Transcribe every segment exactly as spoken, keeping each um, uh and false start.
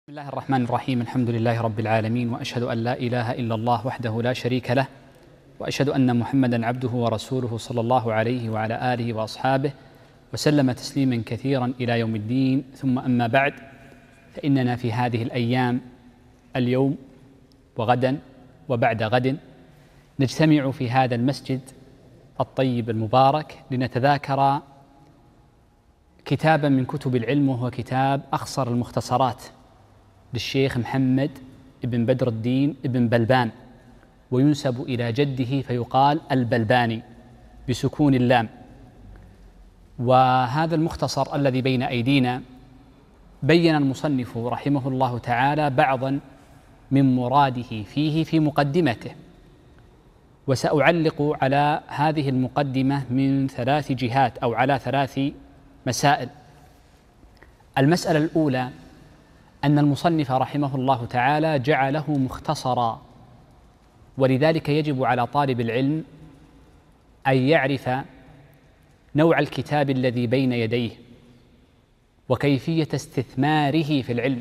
بسم الله الرحمن الرحيم. الحمد لله رب العالمين، وأشهد أن لا إله إلا الله وحده لا شريك له، وأشهد أن محمدًا عبده ورسوله صلى الله عليه وعلى آله وأصحابه وسلم تسليمًا كثيرًا إلى يوم الدين. ثم أما بعد، فإننا في هذه الأيام اليوم وغدًا وبعد غد نجتمع في هذا المسجد الطيب المبارك لنتذاكر كتابا من كتب العلم، وهو كتاب أخصر المختصرات للشيخ محمد بن بدر الدين بن بلبان، وينسب إلى جده فيقال البلباني بسكون اللام. وهذا المختصر الذي بين أيدينا بين المصنف رحمه الله تعالى بعضا من مراده فيه في مقدمته، وسأعلق على هذه المقدمة من ثلاث جهات أو على ثلاث مسائل. المسألة الأولى أن المصنف رحمه الله تعالى جعله مختصرا، ولذلك يجب على طالب العلم أن يعرف نوع الكتاب الذي بين يديه وكيفية استثماره في العلم،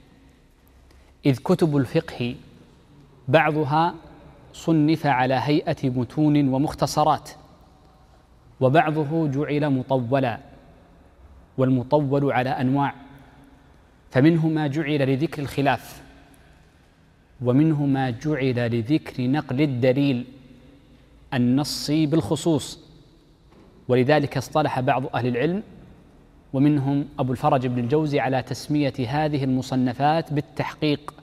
إذ كتب الفقه بعضها صنف على هيئة متون ومختصرات، وبعضه جعل مطولا، والمطول على أنواع، فمنه ما جعل لذكر الخلاف، ومنه ما جعل لذكر نقل الدليل النصي بالخصوص، ولذلك اصطلح بعض أهل العلم ومنهم أبو الفرج بن الجوزي على تسمية هذه المصنفات بالتحقيق،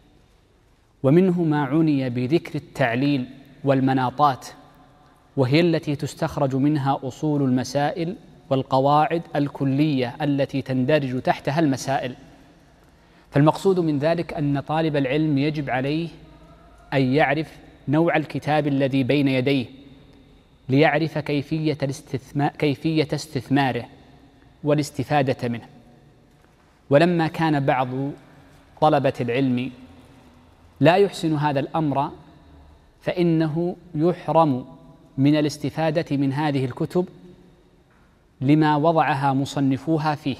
ومنه ما عني بذكر التعليل والمناطات، وهي التي تستخرج منها أصول المسائل والقواعد الكلية التي تندرج تحتها المسائل. فالمقصود من ذلك أن طالب العلم يجب عليه أن يعرف نوع الكتاب الذي بين يديه ليعرف كيفية الاستثمار كيفية استثماره والاستفادة منه. ولما كان بعض طلبة العلم لا يحسن هذا الأمر، فإنه يحرم من الاستفادة من هذه الكتب لما وضعها مصنفوها فيه،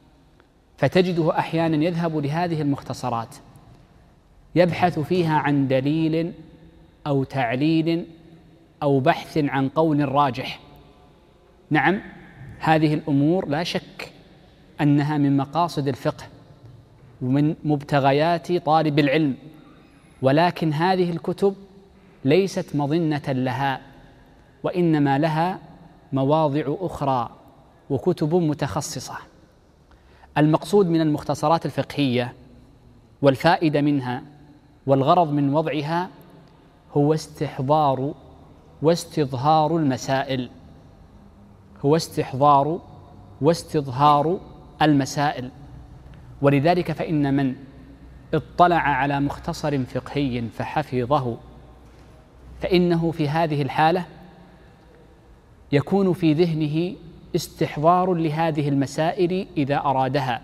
فتجده أحيانا يذهب لهذه المختصرات يبحث فيها عن دليل أو تعليل أو بحث عن قول راجح. نعم، هذه الأمور لا شك أنها من مقاصد الفقه ومن مبتغيات طالب العلم، ولكن هذه الكتب ليست مظنة لها، وإنما لها مواضع أخرى وكتب متخصصة. المقصود من المختصرات الفقهية والفائدة منها والغرض من وضعها هو استحضار واستظهار المسائل هو استحضار واستظهار المسائل ولذلك فإن من اطلع على مختصر فقهي فحفظه، فإنه في هذه الحالة يكون في ذهنه استحضار لهذه المسائل إذا أرادها،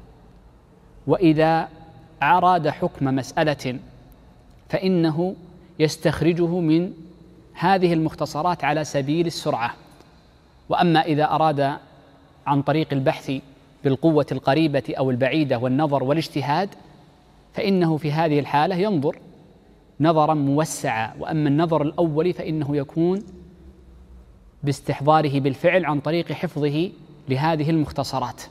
وإذا أراد حكم مسألة فإنه يستخرجه من هذه المختصرات على سبيل السرعة. وأما إذا أراد عن طريق البحث بالقوة القريبة أو البعيدة والنظر والاجتهاد، فإنه في هذه الحالة ينظر نظرا موسعا. وأما النظر الأول فإنه يكون باستحضاره بالفعل عن طريق حفظه لهذه المختصرات.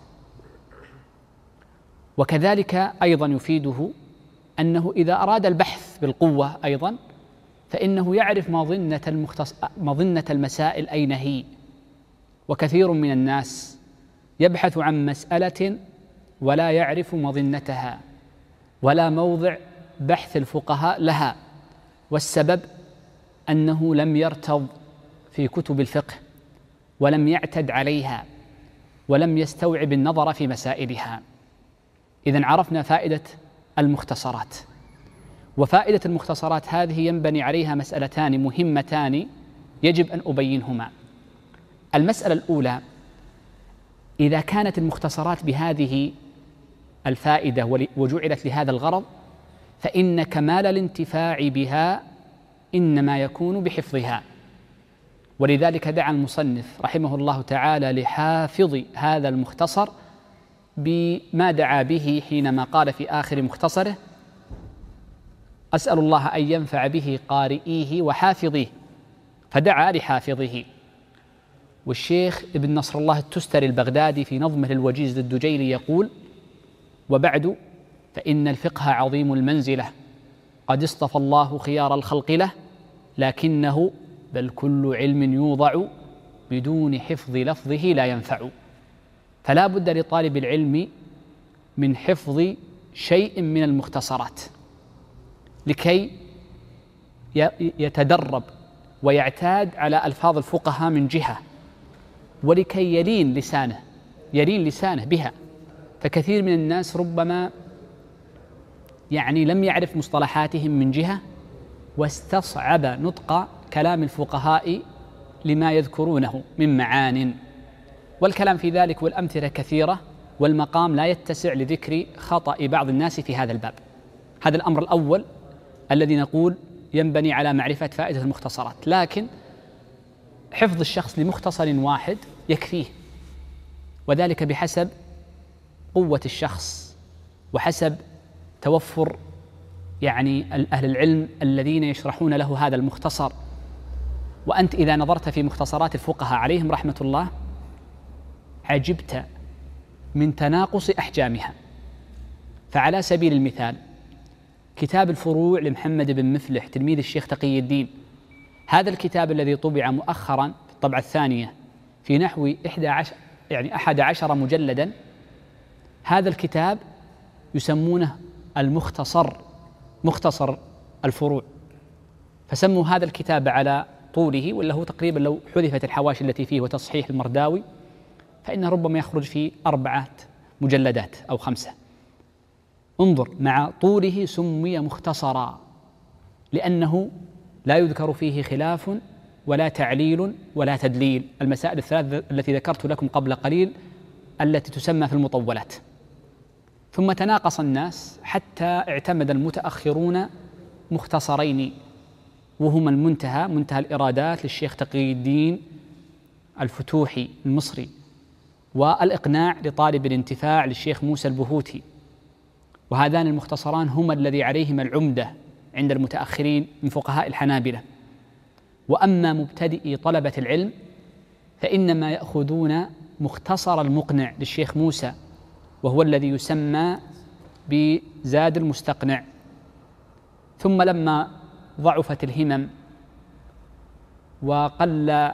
وكذلك أيضا يفيده أنه إذا أراد البحث بالقوة أيضا فإنه يعرف مظنة, المختص... مظنة المسائل أين هي. وكثير من الناس يبحث عن مسألة ولا يعرف مظنتها ولا موضع بحث الفقهاء لها، والسبب أنه لم يرتض في كتب الفقه ولم يعتد عليها ولم يستوعب النظر في مسائلها. إذن عرفنا فائدة المختصرات، وفائدة المختصرات هذه ينبني عليها مسألتان مهمتان يجب أن أبينهما. المسألة الأولى: إذا كانت المختصرات بهذه الفائدة وجعلت لهذا الغرض، فإن كمال الانتفاع بها إنما يكون بحفظها. ولذلك دعا المصنف رحمه الله تعالى لحافظ هذا المختصر بما دعا به حينما قال في آخر مختصره: أسأل الله أن ينفع به قارئيه وحافظيه، فدعا لحافظه. والشيخ ابن نصر الله التستري البغدادي في نظمه للوجيز للدجيلي يقول: وبعد فإن الفقه عظيم المنزلة، قد اصطفى الله خيار الخلق له، لكنه بل كل علم يوضع بدون حفظ لفظه لا ينفع. فلا بد لطالب العلم من حفظ شيء من المختصرات لكي يتدرب ويعتاد على ألفاظ الفقهاء من جهة، ولكي يلين لسانه يلين لسانه بها. فكثير من الناس ربما يعني لم يعرف مصطلحاتهم من جهة، واستصعب نطق كلام الفقهاء لما يذكرونه من معان، والكلام في ذلك والأمثلة كثيرة، والمقام لا يتسع لذكر خطأ بعض الناس في هذا الباب. هذا الأمر الأول الذي نقول ينبني على معرفة فائدة المختصرات، لكن حفظ الشخص لمختصر واحد يكفيه، وذلك بحسب قوة الشخص وحسب توفر يعني أهل العلم الذين يشرحون له هذا المختصر. وأنت إذا نظرت في مختصرات الفقهاء عليهم رحمة الله عجبت من تناقص أحجامها. فعلى سبيل المثال كتاب الفروع لمحمد بن مفلح تلميذ الشيخ تقي الدين، هذا الكتاب الذي طبع مؤخرا في الطبعة الثانية في نحو إحدى عشر يعني أحد عشر مجلدا، هذا الكتاب يسمونه المختصر، مختصر الفروع، فسموا هذا الكتاب على طوله، ولا هو تقريبا لو حذفت الحواشي التي فيه وتصحيح المرداوي فإنه ربما يخرج في أربعة مجلدات أو خمسة. انظر، مع طوله سمي مختصرا لأنه لا يذكر فيه خلاف ولا تعليل ولا تدليل، المسائل الثلاث التي ذكرت لكم قبل قليل التي تسمى في المطولات. ثم تناقص الناس حتى اعتمد المتأخرون مختصرين، وهما المنتهى، منتهى الإرادات للشيخ تقي الدين الفتوحي المصري، والإقناع لطالب الانتفاع للشيخ موسى البهوتي، وهذان المختصران هما الذي عليهما العمدة عند المتأخرين من فقهاء الحنابلة. وأما مبتدئي طلبة العلم فإنما يأخذون مختصر المقنع للشيخ موسى، وهو الذي يسمى بزاد المستقنع. ثم لما ضعفت الهمم وقل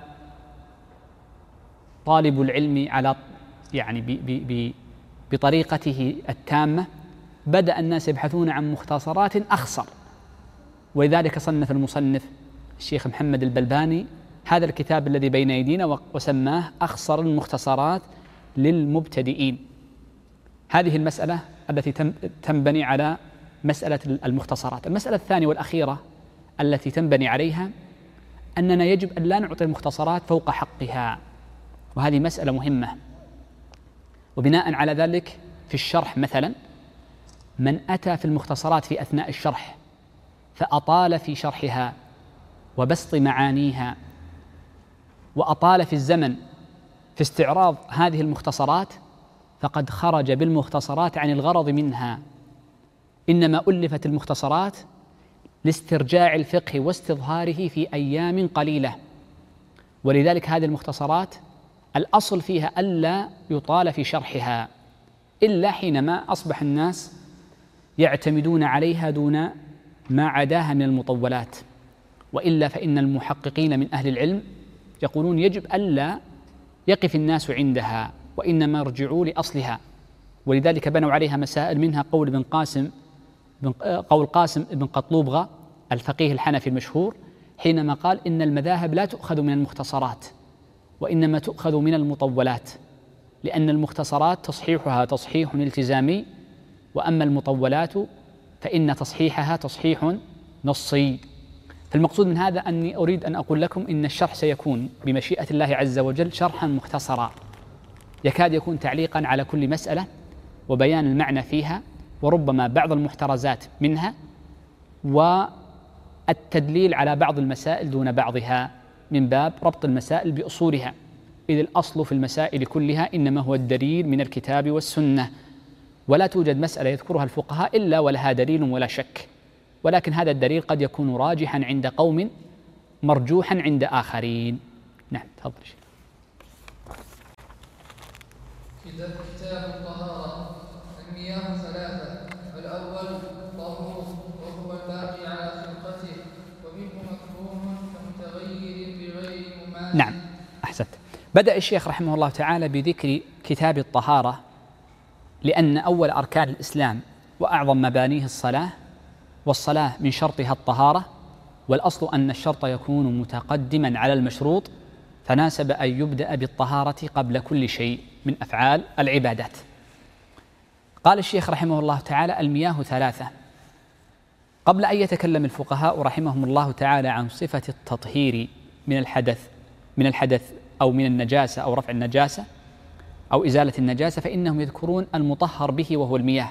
طالب العلم على يعني ب ب ب بطريقته التامة، بدأ الناس يبحثون عن مختصرات أخصر، ولذلك صنف المصنف الشيخ محمد البلباني هذا الكتاب الذي بين أيدينا وسماه أخصر المختصرات للمبتدئين. هذه المسألة التي تنبني على مسألة المختصرات. المسألة الثانية والأخيرة التي تنبني عليها أننا يجب أن لا نعطي المختصرات فوق حقها، وهذه مسألة مهمة. وبناء على ذلك في الشرح مثلا من أتى في المختصرات في أثناء الشرح فأطال في شرحها وبسط معانيها وأطال في الزمن في استعراض هذه المختصرات فقد خرج بالمختصرات عن الغرض منها. إنما ألفت المختصرات لاسترجاع الفقه واستظهاره في أيام قليلة، ولذلك هذه المختصرات الأصل فيها ألا يطال في شرحها إلا حينما أصبح الناس يعتمدون عليها دون ما عداها من المطولات، وإلا فإن المحققين من أهل العلم يقولون يجب ألا يقف الناس عندها وإنما يرجعوا لأصلها، ولذلك بنوا عليها مسائل، منها قول ابن قاسم قول قاسم بن قطلوبغة الفقيه الحنفي المشهور حينما قال إن المذاهب لا تؤخذ من المختصرات وإنما تؤخذ من المطولات، لأن المختصرات تصحيحها تصحيح التزامي، وأما المطولات فإن تصحيحها تصحيح نصي. فالمقصود من هذا أني أريد أن أقول لكم إن الشرح سيكون بمشيئة الله عز وجل شرحا مختصرا يكاد يكون تعليقا على كل مسألة وبيان المعنى فيها، وربما بعض المحترزات منها، والتدليل على بعض المسائل دون بعضها من باب ربط المسائل بأصولها. إذ الأصل في المسائل كلها إنما هو الدليل من الكتاب والسنة، ولا توجد مسألة يذكرها الفقهاء إلا ولها دليل ولا شك، ولكن هذا الدليل قد يكون راجحا عند قوم مرجوحا عند آخرين. نعم تفضل. كتاب الطهارة. المياه ثلاثة: الأول طهور وهو الباقي على خلقته ومنه مكروه كمتغير بغير مماثل. نعم أحسنت. بدأ الشيخ رحمه الله تعالى بذكر كتاب الطهارة، لأن أول أركان الإسلام وأعظم مبانيه الصلاة، والصلاة من شرطها الطهارة، والأصل أن الشرط يكون متقدما على المشروط، فناسب أن يبدأ بالطهارة قبل كل شيء من أفعال العبادات. قال الشيخ رحمه الله تعالى: المياه ثلاثة. قبل أن يتكلم الفقهاء رحمهم الله تعالى عن صفة التطهير من الحدث من الحدث أو من النجاسة أو رفع النجاسة أو إزالة النجاسة، فإنهم يذكرون المطهر به وهو المياه.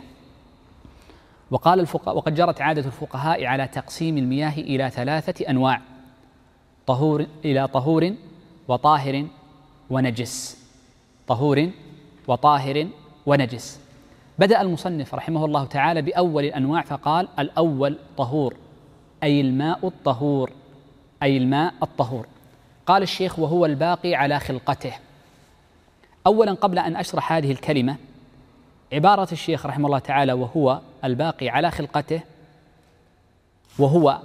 وقال الفقهاء، وقد جرت عادة الفقهاء على تقسيم المياه إلى ثلاثة أنواع: طهور إلى طهور وطاهر ونجس. طهور وطاهر ونجس. بدأ المصنف رحمه الله تعالى بأول الأنواع فقال: الأول طهور، أي الماء الطهور، أي الماء الطهور. قال الشيخ: وهو الباقي على خلقته. أولا قبل أن أشرح هذه الكلمة، عبارة الشيخ رحمه الله تعالى وهو الباقي على خلقته، وهو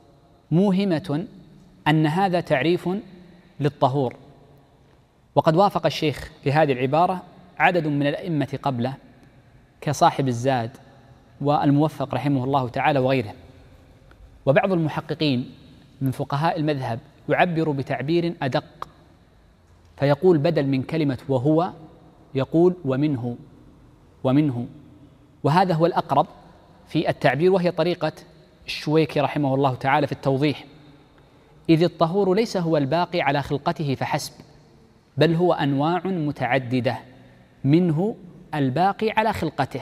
موهمة أن هذا تعريف للطهور، وقد وافق الشيخ في هذه العبارة عدد من الأئمة قبله كصاحب الزاد والموفق رحمه الله تعالى وغيره. وبعض المحققين من فقهاء المذهب يعبر بتعبير أدق، فيقول بدل من كلمة وهو يقول ومنه ومنه، وهذا هو الأقرب في التعبير، وهي طريقة الشويكي رحمه الله تعالى في التوضيح. إذ الطهور ليس هو الباقي على خلقته فحسب، بل هو أنواع متعددة، منه الباقي على خلقته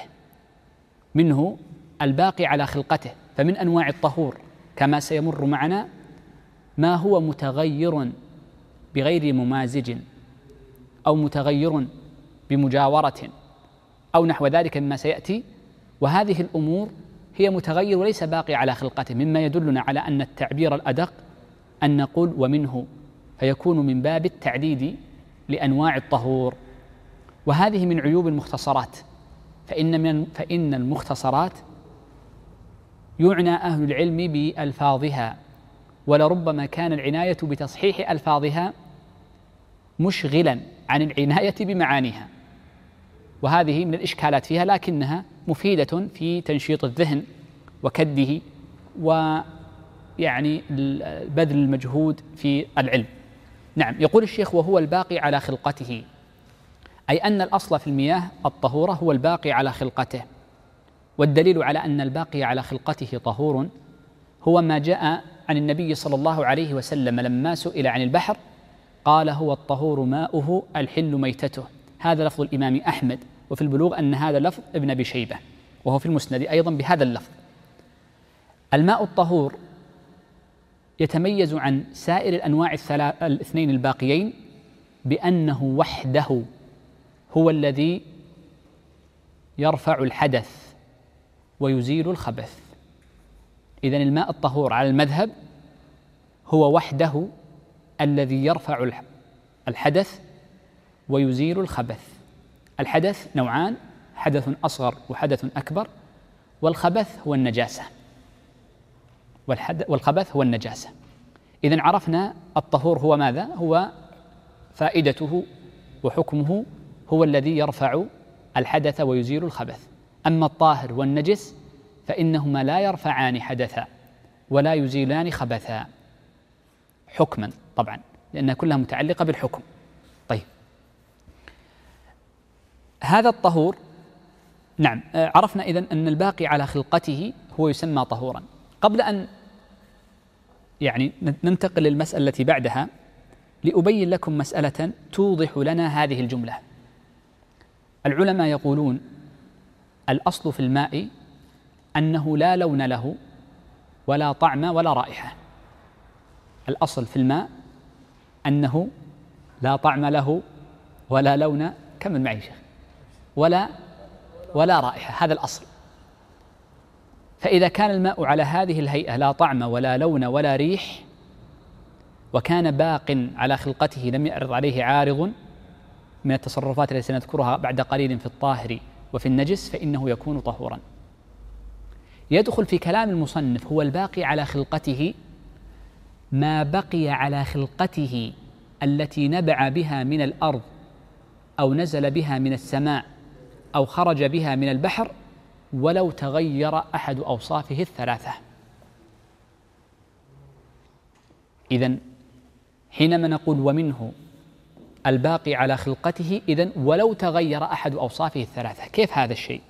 منه الباقي على خلقته فمن أنواع الطهور كما سيمر معنا ما هو متغير بغير ممازج أو متغير بمجاورة أو نحو ذلك مما سيأتي، وهذه الأمور هي متغير وليس باقي على خلقته، مما يدلنا على أن التعبير الأدق أن نقول ومنه، فيكون من باب التعديد لأنواع الطهور. وهذه من عيوب المختصرات، فإن, من فإن المختصرات يعنى أهل العلم بألفاظها، ولربما كان العناية بتصحيح ألفاظها مشغلا عن العناية بمعانيها، وهذه من الإشكالات فيها، لكنها مفيدة في تنشيط الذهن وكده ويعني بذل المجهود في العلم. نعم، يقول الشيخ: وهو الباقي على خلقته، أي أن الأصل في المياه الطهورة هو الباقي على خلقته. والدليل على أن الباقي على خلقته طهور هو ما جاء عن النبي صلى الله عليه وسلم لما سئل عن البحر قال: هو الطهور ماؤه الحل ميتته. هذا لفظ الإمام أحمد، وفي البلوغ أن هذا لفظ ابن أبي شيبة، وهو في المسند أيضا بهذا اللفظ. الماء الطهور يتميز عن سائر الأنواع الاثنين الباقيين بأنه وحده هو الذي يرفع الحدث ويزيل الخبث. إذن الماء الطهور على المذهب هو وحده الذي يرفع الحدث ويزيل الخبث. الحدث نوعان: حدث أصغر وحدث أكبر، والخبث هو النجاسة والخبث هو النجاسة. إذن عرفنا الطهور هو ماذا؟ هو فائدته وحكمه هو الذي يرفع الحدث ويزيل الخبث. أما الطاهر والنجس فإنهما لا يرفعان حدثا ولا يزيلان خبثا حكما طبعا، لأنها كلها متعلقة بالحكم. طيب، هذا الطهور نعم عرفنا إذن أن الباقي على خلقته هو يسمى طهورا. قبل أن يعني ننتقل للمسألة التي بعدها لأبين لكم مسألة توضح لنا هذه الجملة. العلماء يقولون: الأصل في الماء أنه لا لون له ولا طعم ولا رائحة. الأصل في الماء أنه لا طعم له ولا لون، كمل معي شيخ، ولا ولا رائحة، هذا الأصل. فإذا كان الماء على هذه الهيئة لا طعم ولا لون ولا ريح، وكان باق على خلقته لم يعرض عليه عارض من التصرفات التي سنذكرها بعد قليل في الطاهر وفي النجس، فإنه يكون طهورا. يدخل في كلام المصنف هو الباقي على خلقته ما بقي على خلقته التي نبع بها من الأرض أو نزل بها من السماء أو خرج بها من البحر، ولو تغير أحد أوصافه الثلاثة. إذن حينما نقول ومنه الباقي على خلقته، إذن ولو تغير أحد أوصافه الثلاثة. كيف هذا الشيء؟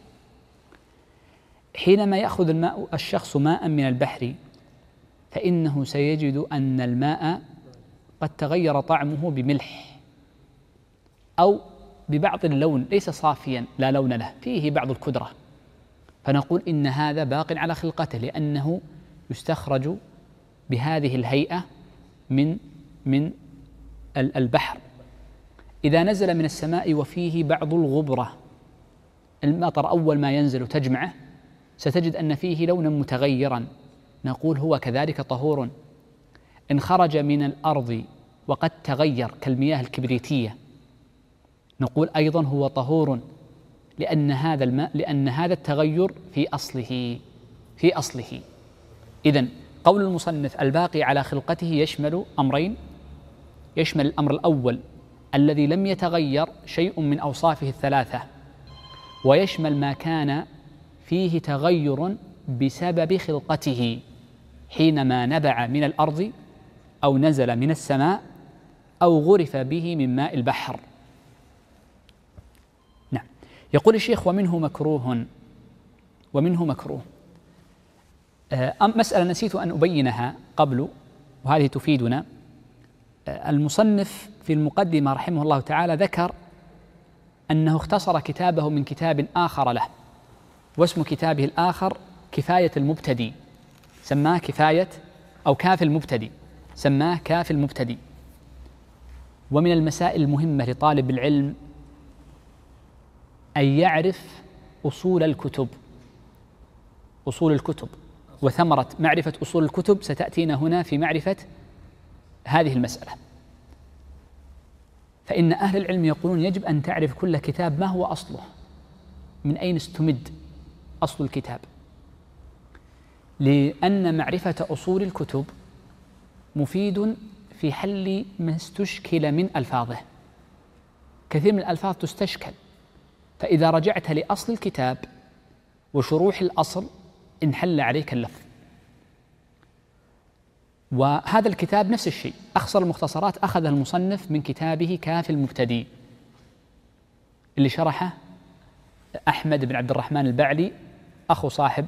حينما يأخذ الماء الشخص ماء من البحر، فإنه سيجد أن الماء قد تغير طعمه بملح أو ببعض اللون، ليس صافيا لا لون له، فيه بعض الكدرة، فنقول إن هذا باق على خلقته، لأنه يستخرج بهذه الهيئة من من البحر. إذا نزل من السماء وفيه بعض الغبرة، المطر أول ما ينزل تجمعه ستجد أن فيه لونا متغيرا، نقول هو كذلك طهور. إن خرج من الأرض وقد تغير كالمياه الكبريتية، نقول أيضا هو طهور، لأن هذا الماء لأن هذا التغير في أصله في أصله. إذن قول المصنف الباقي على خلقته يشمل أمرين: يشمل الأمر الأول الذي لم يتغير شيء من أوصافه الثلاثة، ويشمل ما كان فيه تغير بسبب خلقته حينما نبع من الأرض أو نزل من السماء أو غرف به من ماء البحر. نعم. يقول الشيخ ومنه مكروه، ومنه مكروه. أم مسألة نسيت أن أبينها قبل، وهذه تفيدنا. المصنف في المقدمة رحمه الله تعالى ذكر أنه اختصر كتابه من كتاب آخر له، واسم كتابه الآخر كفاية المبتدي، سماه كفاية أو كاف المبتدي، سماه كاف المبتدي. ومن المسائل المهمة لطالب العلم أن يعرف أصول الكتب، أصول الكتب، وثمرة معرفة أصول الكتب ستأتينا هنا في معرفة هذه المسألة. فإن أهل العلم يقولون يجب أن تعرف كل كتاب ما هو أصله، من أين استمد أصل الكتاب، لأن معرفة أصول الكتب مفيد في حل ما استشكل من ألفاظه. كثير من الألفاظ تستشكل، فإذا رجعت لأصل الكتاب وشروح الأصل انحل عليك اللفظ. وهذا الكتاب نفس الشيء، أخصر المختصرات أخذ المصنف من كتابه كاف المبتدي اللي شرحه أحمد بن عبد الرحمن البعلي، أخو صاحب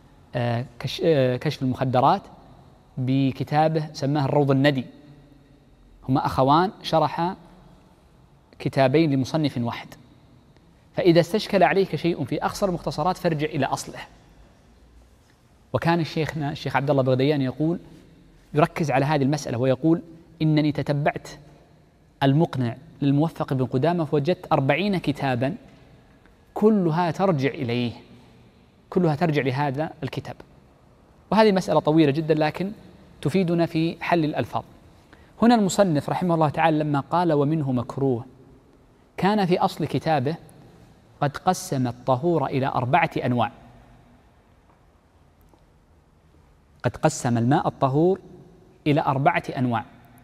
كشف المخدرات، بكتابه سماه الروض الندي. هما أخوان شرحا كتابين لمصنف واحد. فإذا استشكل عليك شيء في أخصر المختصرات فارجع إلى أصله. وكان الشيخنا الشيخ عبد الله بغديان يقول يركز على هذه المسألة ويقول إنني تتبعت المقنع للموفق بن قدامة فوجدت أربعين كتابا كلها ترجع إليه، كلها ترجع لهذا الكتاب. وهذه مسألة طويلة جدا لكن تفيدنا في حل الألفاظ. هنا المصنف رحمه الله تعالى لما قال ومنه مكروه، كان في أصل كتابه قد قسم الطهور إلى أربعة أنواع. قد قسم الماء الطهور إلى أربعة أنواع،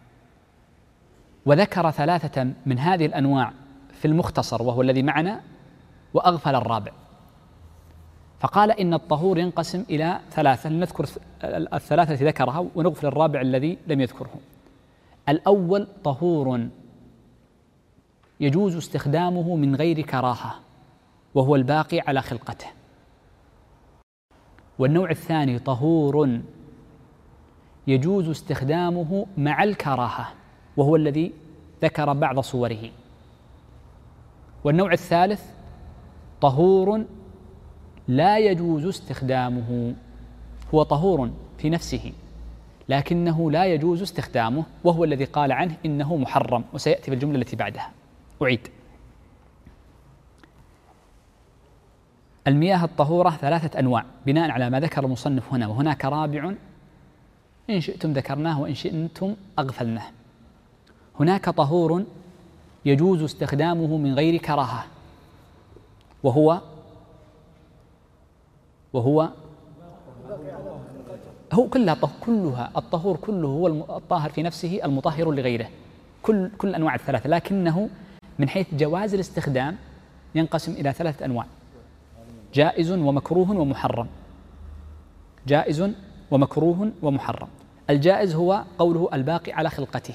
وذكر ثلاثة من هذه الأنواع في المختصر وهو الذي معنا، وأغفل الرابع. فقال إن الطهور ينقسم إلى ثلاثة، لنذكر الثلاثة التي ذكرها ونغفل الرابع الذي لم يذكره. الأول طهور يجوز استخدامه من غير كراهة وهو الباقي على خلقته. والنوع الثاني طهور يجوز استخدامه مع الكراهة وهو الذي ذكر بعض صوره. والنوع الثالث طهور لا يجوز استخدامه، هو طهور في نفسه لكنه لا يجوز استخدامه، وهو الذي قال عنه إنه محرم، وسيأتي في الجملة التي بعدها. أعيد: المياه الطهورة ثلاثة أنواع بناء على ما ذكر المصنف هنا، وهناك رابع إن شئتم ذكرناه وإن شئتم أغفلناه. هناك طهور يجوز استخدامه من غير كراهة، وهو وهو هو كلها كلها الطهور كله هو الطاهر في نفسه المطهر لغيره، كل كل أنواع الثلاثة، لكنه من حيث جواز الاستخدام ينقسم إلى ثلاثة أنواع: جائز ومكروه ومحرم. جائز ومكروه ومحرم. الجائز هو قوله الباقي على خلقته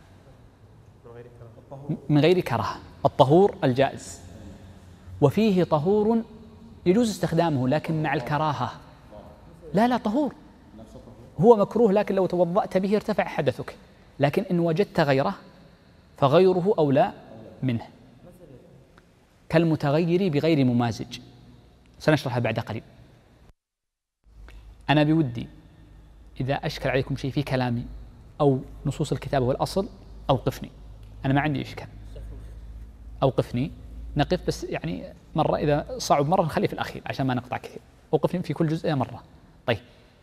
من غير كراهة، الطهور الجائز. وفيه طهور يجوز استخدامه لكن مع الكراهة، لا لا طهور هو مكروه، لكن لو توضأت به ارتفع حدثك، لكن إن وجدت غيره فغيره أولى منه، كالمتغير بغير ممازج، سنشرحها بعد قليل. أنا بودي إذا أشكل عليكم شيء في كلامي أو نصوص الكتاب والأصل أوقفني، أنا ما عندي إشكال، أوقفني نقف، بس يعني مرة إذا صعب مرة نخليه في الأخير عشان ما نقطع كثير، أوقفني في كل جزء مرة. طيب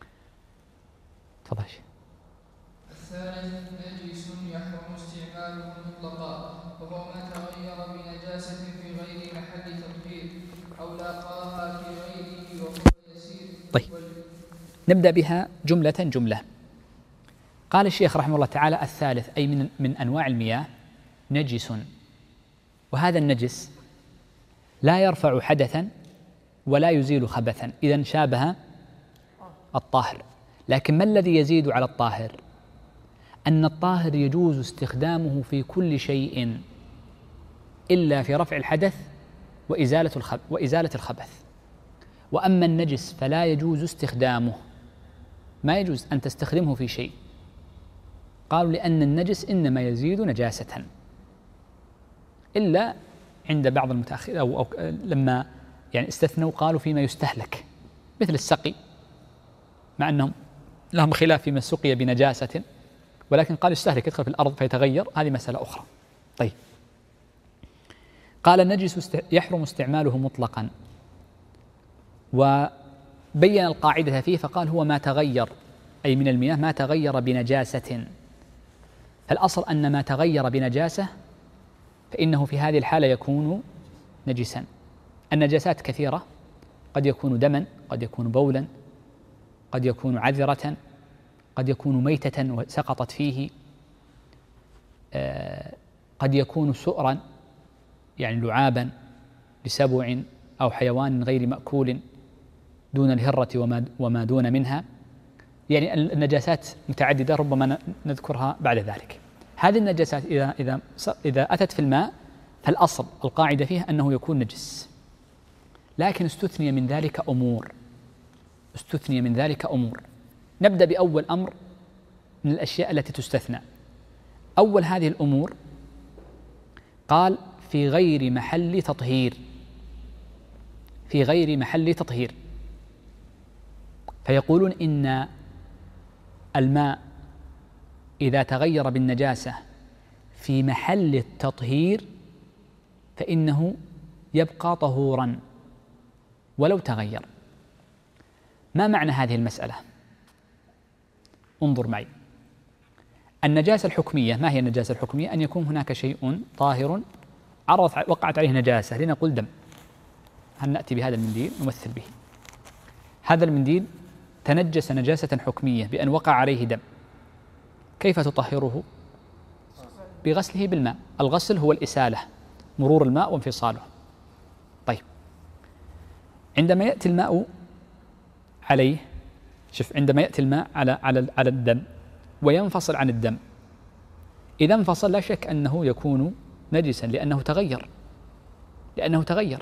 تفضل. الثالث نجس يحرم استعماله مطلقا، وهو ما تغير بنجاسة في غير محل تطهير أو لاقاها في غيره وهو يسير. طيب نبدأ بها جملة جملة. قال الشيخ رحمه الله تعالى: الثالث أي من من أنواع المياه نجس، وهذا النجس لا يرفع حدثا ولا يزيل خبثا، إذن شابه الطاهر. لكن ما الذي يزيد على الطاهر؟ أن الطاهر يجوز استخدامه في كل شيء إلا في رفع الحدث وإزالة الخبث وإزالة الخبث. وأما النجس فلا يجوز استخدامه، ما يجوز أن تستخدمه في شيء. قالوا لأن النجس إنما يزيد نجاسة، إلا عند بعض المتأخرين أو, أو لما يعني استثنوا قالوا فيما يستهلك مثل السقي، مع أنهم لهم خلاف فيما سقي بنجاسة، ولكن قال يستهلك يدخل في الأرض فيتغير، هذه مسألة أخرى. طيب قال النجس يحرم استعماله مطلقا، وبين القاعدة فيه فقال هو ما تغير، أي من المياه ما تغير بنجاسة. فالأصل أن ما تغير بنجاسة فإنه في هذه الحالة يكون نجسا. النجاسات كثيرة، قد يكون دما، قد يكون بولا، قد يكون عذرة، قد يكون ميتة وسقطت فيه، قد يكون سؤرا يعني لعابا لسبع أو حيوان غير مأكول دون الهرة وما, وما دون منها، يعني النجاسات متعددة ربما نذكرها بعد ذلك. هذه النجاسات إذا, إذا, إذا أتت في الماء فالأصل القاعدة فيها أنه يكون نجس، لكن استثني من ذلك أمور استثني من ذلك أمور نبدأ بأول أمر من الأشياء التي تستثنى. أول هذه الأمور قال في غير محل تطهير، في غير محل تطهير. فيقولون إن الماء إذا تغير بالنجاسة في محل التطهير فإنه يبقى طهورا ولو تغير. ما معنى هذه المسألة؟ انظر معي. النجاسة الحكمية، ما هي النجاسة الحكمية؟ أن يكون هناك شيء طاهر عرض وقعت عليه نجاسة، لنقول دم، هل نأتي بهذا المنديل نمثل به؟ هذا المنديل تنجس نجاسة حكمية بأن وقع عليه دم، كيف تطهره؟ بغسله بالماء. الغسل هو الإسالة، مرور الماء وانفصاله. طيب عندما يأتي الماء عليه، شوف، عندما يأتي الماء على على على الدم وينفصل عن الدم، إذا انفصل لا شك أنه يكون نجسا لأنه تغير لأنه تغير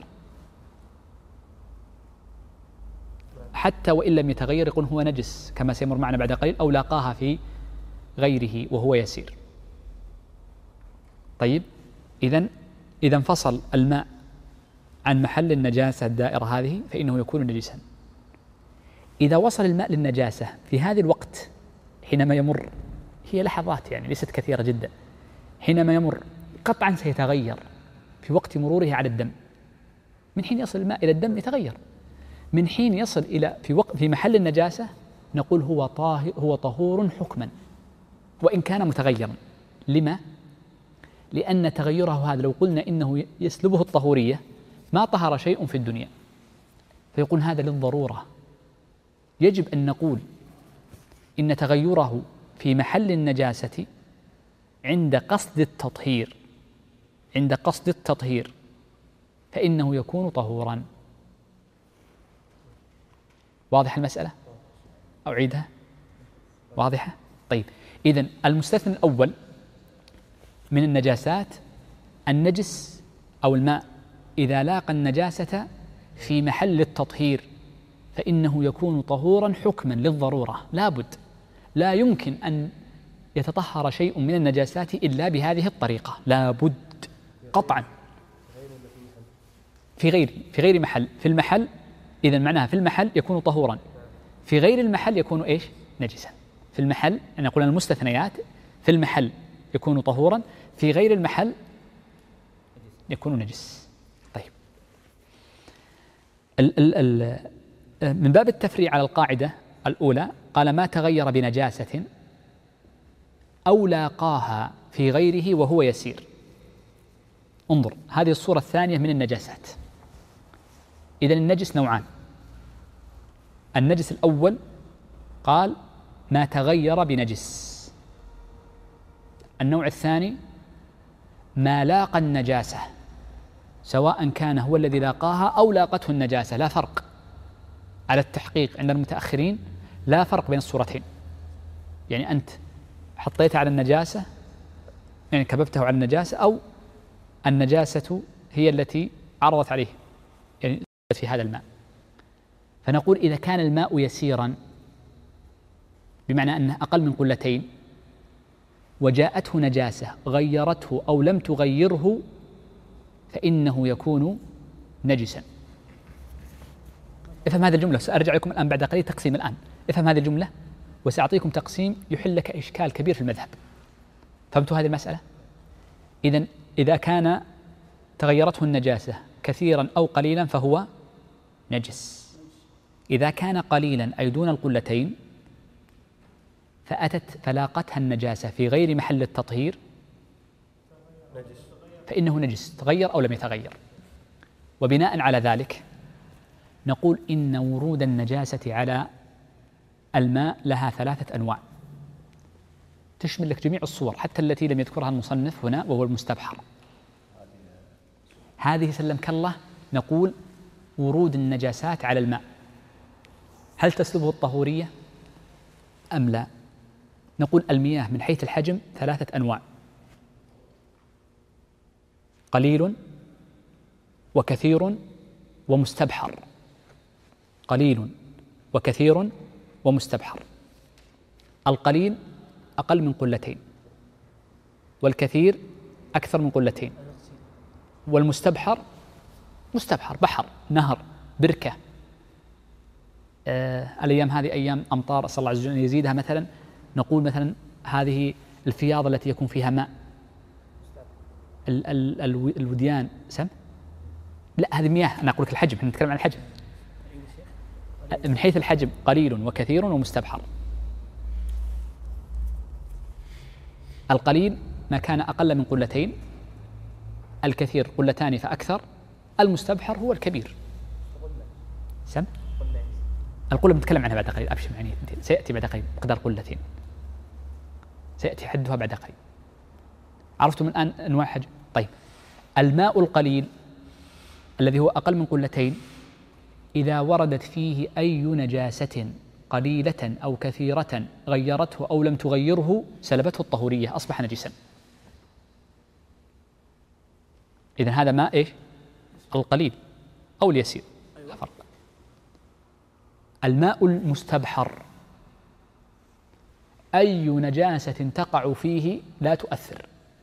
حتى وإن لم يتغير يقول هو نجس، كما سيمر معنا بعد قليل، أو لاقاها في غيره وهو يسير. طيب إذن إذا انفصل الماء عن محل النجاسة الدائرة هذه فإنه يكون نجسا. إذا وصل الماء للنجاسة في هذا الوقت حينما يمر، هي لحظات يعني ليست كثيرة جدا، حينما يمر قطعا سيتغير في وقت مروره على الدم. من حين يصل الماء إلى الدم يتغير، من حين يصل إلى في وقت في محل النجاسة نقول هو طاهر، هو طهور حكما وإن كان متغيرا. لما؟ لأن تغيره هذا لو قلنا إنه يسلبه الطهورية ما طهر شيء في الدنيا، فيقول هذا للضرورة. يجب أن نقول إن تغيره في محل النجاسة عند قصد التطهير، عند قصد التطهير فإنه يكون طهورا. واضح المسألة؟ أعيدها؟ واضحة؟ طيب، إذن المستثنى الأول من النجاسات النجس أو الماء إذا لاقى النجاسة في محل التطهير فإنه يكون طهورا حكما للضرورة. لا بد، لا يمكن أن يتطهر شيء من النجاسات إلا بهذه الطريقة، لا بد قطعا. في غير في غير محل، في المحل إذا معناها في المحل يكون طهورا، في غير المحل يكون إيش؟ نجسا. في المحل أنا أقول المستثنيات، في المحل يكون طهورا، في غير المحل يكون نجس. طيب، ال ال ال من باب التفريع على القاعدة الأولى قال ما تغير بنجاسة أو لاقاها في غيره وهو يسير. انظر، هذه الصورة الثانية من النجاسات. إذن النجس نوعان. النجس الأول قال ما تغير بنجس. النوع الثاني ما لاقى النجاسة، سواء كان هو الذي لاقاها أو لاقته النجاسة، لا فرق. على التحقيق عند المتأخرين لا فرق بين الصورتين. يعني أنت حطيته على النجاسة، يعني كببته على النجاسة، أو النجاسة هي التي عرضت عليه يعني في هذا الماء. فنقول إذا كان الماء يسيرا بمعنى أنه أقل من قلتين وجاءته نجاسة غيرته أو لم تغيره فإنه يكون نجسا. افهم هذه الجملة، سأرجع لكم الآن بعد قليل تقسيم. الآن افهم هذه الجملة وسأعطيكم تقسيم يحل لك إشكال كبير في المذهب. فهمتوا هذه المسألة؟ إذن إذا كان تغيرته النجاسة كثيرا أو قليلا فهو نجس. إذا كان قليلا أي دون القلتين فأتت فلاقتها النجاسة في غير محل التطهير فإنه نجس، تغير أو لم يتغير. وبناء على ذلك نقول إن ورود النجاسة على الماء لها ثلاثة أنواع تشمل لك جميع الصور حتى التي لم يذكرها المصنف هنا وهو المستبحر. هذه سلمك الله نقول ورود النجاسات على الماء هل تسلبه الطهورية أم لا؟ نقول المياه من حيث الحجم ثلاثة أنواع: قليل وكثير ومستبحر. قليل وكثير ومستبحر. القليل أقل من قلتين، والكثير أكثر من قلتين، والمستبحر مستبحر بحر، نهر، بركة. آه الأيام هذه أيام أمطار، أسأل الله عز وجل أن يزيدها. مثلا نقول مثلا هذه الفياض التي يكون فيها ماء، ال ال ال الوديان سم لا هذه مياه. أنا أقول لك الحجم، احنا نتكلم عن الحجم. من حيث الحجم قليل وكثير ومستبحر. القليل ما كان أقل من قلتين، الكثير قلتان فأكثر، المستبحر هو الكبير. سم القلة بنتكلم عنها بعد قليل، أبشر يعني سيأتي بعد قليل مقدار قلتين، سيأتي حدها بعد قليل. عرفتم الآن أنواع حجم؟ طيب، الماء القليل الذي هو أقل من قلتين إذا وردت فيه أي نجاسة قليلة أو كثيرة غيرته أو لم تغيره سلبته الطهورية، أصبح نجسا. إذن هذا ماء إيش؟ القليل أو اليسير، لا فرق. الماء المستبحر أي نجاسة تقع فيه لا تؤثر،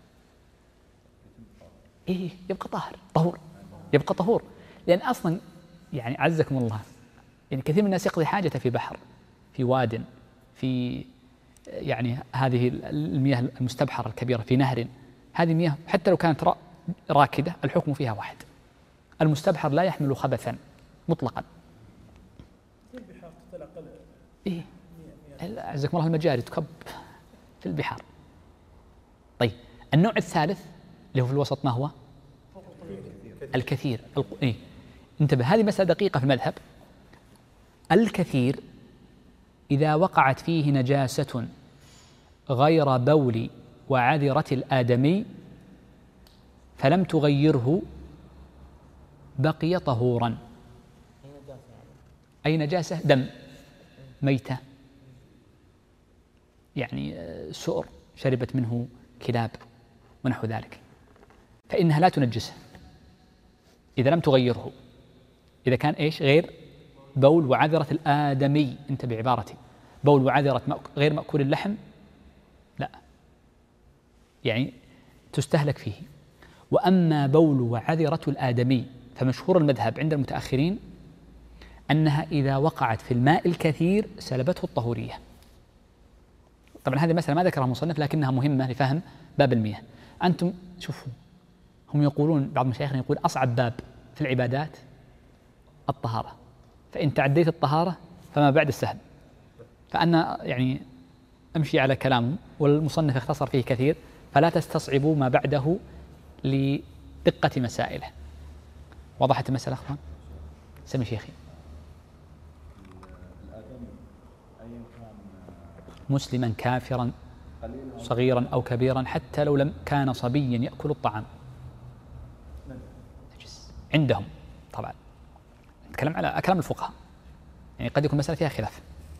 إيه يبقى طاهر طهور، يبقى طهور. لأن أصلا يعني عزكم الله يعني كثير من الناس يقضي حاجته في بحر، في واد، في يعني هذه المياه المستبحرة الكبيرة في نهر، هذه مياه حتى لو كانت راكدة الحكم فيها واحد. المستبحر لا يحمل خبثا مطلقا. إيه أعزكم الله المجاري تكب في البحار. طيب النوع الثالث اللي هو في الوسط ما هو؟ الكثير. إيه انتبه، هذه مسألة دقيقة في المذهب. الكثير إذا وقعت فيه نجاسة غير بول وعذرة الآدمي فلم تغيره بقي طهورا. أي نجاسة؟ دم، ميتة، يعني سؤر شربت منه كلاب ونحو ذلك، فإنها لا تنجسه إذا لم تغيره. إذا كان إيش؟ غير بول وعذرة الآدمي، انتبه بعبارتي، بول وعذرة غير مأكول اللحم لا، يعني تستهلك فيه. وأما بول وعذرة الآدمي فمشهور المذهب عند المتأخرين أنها إذا وقعت في الماء الكثير سلبته الطهورية. طبعا هذه مسألة ما ذكرها المصنف لكنها مهمة لفهم باب المياه. أنتم شوفوا، هم يقولون بعض مشايخنا يقول أصعب باب في العبادات الطهارة، فإن تعديت الطهارة فما بعد السهل. فأنا يعني أمشي على كلامه، والمصنف اختصر فيه كثير، فلا تستصعبوا ما بعده لدقة مسائله. وضحت المسألة أخوان؟ سمي شيخي. مسلما كافرا صغيرا أو كبيرا حتى لو لم كان صبيا يأكل الطعام نجس عندهم. طبعا نتكلم على كلام الفقهاء، يعني قد يكون مسألة فيها خلاف.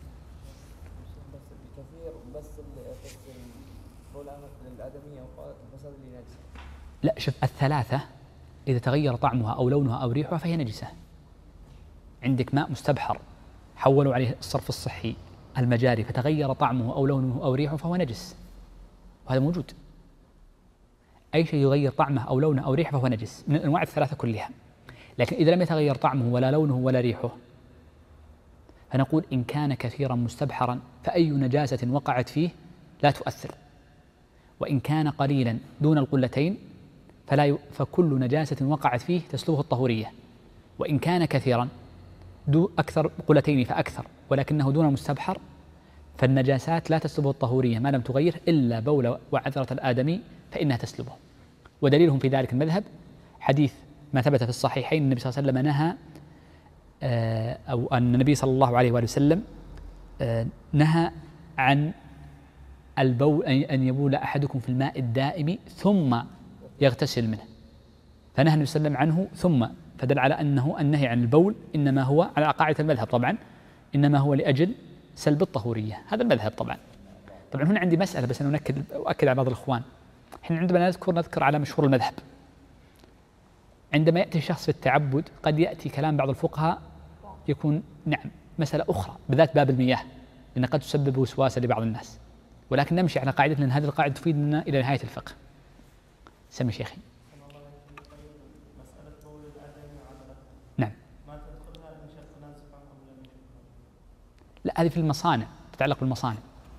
لا شوف، الثلاثة إذا تغير طعمها أو لونها أو ريحها فهي نجسة. عندك ماء مستبحر حولوا عليه الصرف الصحي المجاري فتغير طعمه أو لونه أو ريحه فهو نجس، وهذا موجود. أي شيء يغير طعمه أو لونه أو ريحه فهو نجس من الأنواع الثلاثة كلها. لكن إذا لم يتغير طعمه ولا لونه ولا ريحه فنقول إن كان كثيرا مستبحرا فأي نجاسة وقعت فيه لا تؤثر، وإن كان قليلا دون القلتين فلا ي... فكل نجاسة وقعت فيه تسلبه الطهورية. وإن كان كثيرا دو أكثر قلتين فأكثر ولكنه دون المستبحر فالنجاسات لا تسلبه الطهورية ما لم تغير إلا بول وعذرة الآدمي فإنها تسلبه. ودليلهم في ذلك المذهب حديث ما ثبت في الصحيحين النبي صلى الله عليه وسلم نهى أو أن النبي صلى الله عليه وآله وسلم نهى عن البول أن يبول أحدكم في الماء الدائم ثم يغتسل منه، فنهى النبي صلى الله عليه وسلم عنه ثم، فدل على أنه النهي عن البول إنما هو على قاعدة المذهب طبعا إنما هو لأجل سلب الطهورية. هذا المذهب طبعا. طبعا هنا عندي مسألة بس أنا أؤكد أؤكد على بعض الإخوان، إحنا عندما نذكر نذكر على مشهور المذهب. عندما يأتي الشخص في التعبد قد يأتي كلام بعض الفقهاء يكون نعم مسألة أخرى بالذات باب المياه لأن قد تسبب وسواسا لبعض الناس، ولكن نمشي على قاعدة لأن هذه القاعدة تفيدنا إلى نهاية الفقه. سمي شيخي. نعم. لا هذه في المصانع، تتعلق بالمصانع،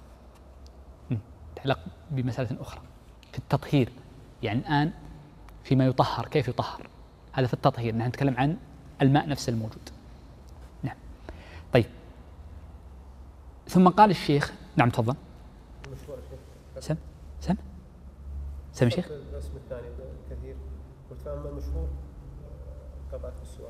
تتعلق بمسألة أخرى في التطهير. يعني الآن فيما يطهر كيف يطهر، هذا في التطهير، نحن نتكلم عن الماء نفسه الموجود. نعم. طيب ثم قال الشيخ، نعم تفضل. سم سم سم شيخ. الاسم الثاني كثير قلت فأما المشهور قطعت السؤال.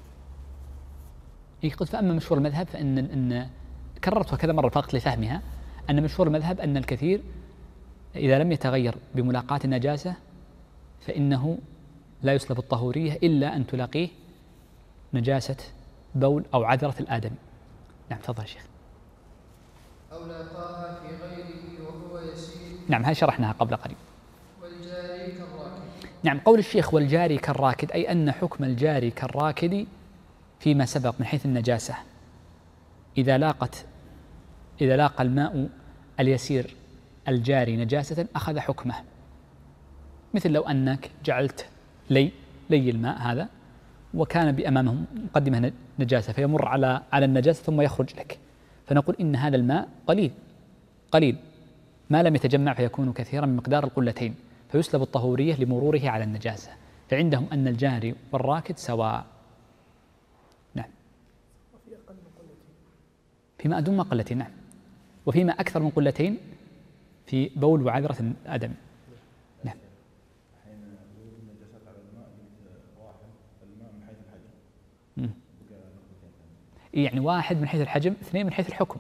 إيه قلت فأما مشهور المذهب فإن إن كررتها كذا مرة فقط لفهمها أن مشهور المذهب أن الكثير إذا لم يتغير بملاقاة النجاسة فإنه لا يسلب الطهورية إلا أن تلاقيه نجاسة بول أو عذرة الآدمي. نعم تفضل شيخ. أو لاقاها في غيره وهو يسير. نعم هذه شرحناها قبل قليل. والجاري كالراكد. نعم قول الشيخ والجاري كالراكد أي أن حكم الجاري كالراكد فيما سبق من حيث النجاسة إذا لاقت إذا لاقى الماء اليسير الجاري نجاسة أخذ حكمه، مثل لو أنك جعلت لي لي الماء هذا وكان بأمامهم مقدمة نجاسة فيمر على على النجاسة ثم يخرج لك، فنقول إن هذا الماء قليل قليل ما لم يتجمع فيكون كثيرا من مقدار القلتين فيسلب الطهورية لمروره على النجاسة، فعندهم أن الجاري والراكد سواء. نعم. فيما أدون ما قلتين، نعم، وفيما أكثر من قلتين في بول وعذرة آدم. نعم. يعني واحد من حيث الحجم، اثنين من حيث الحكم.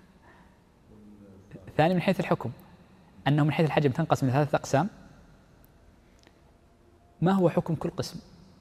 ثاني من حيث الحكم أنه من حيث الحجم تنقسم لثلاثة أقسام. ما هو حكم كل قسم؟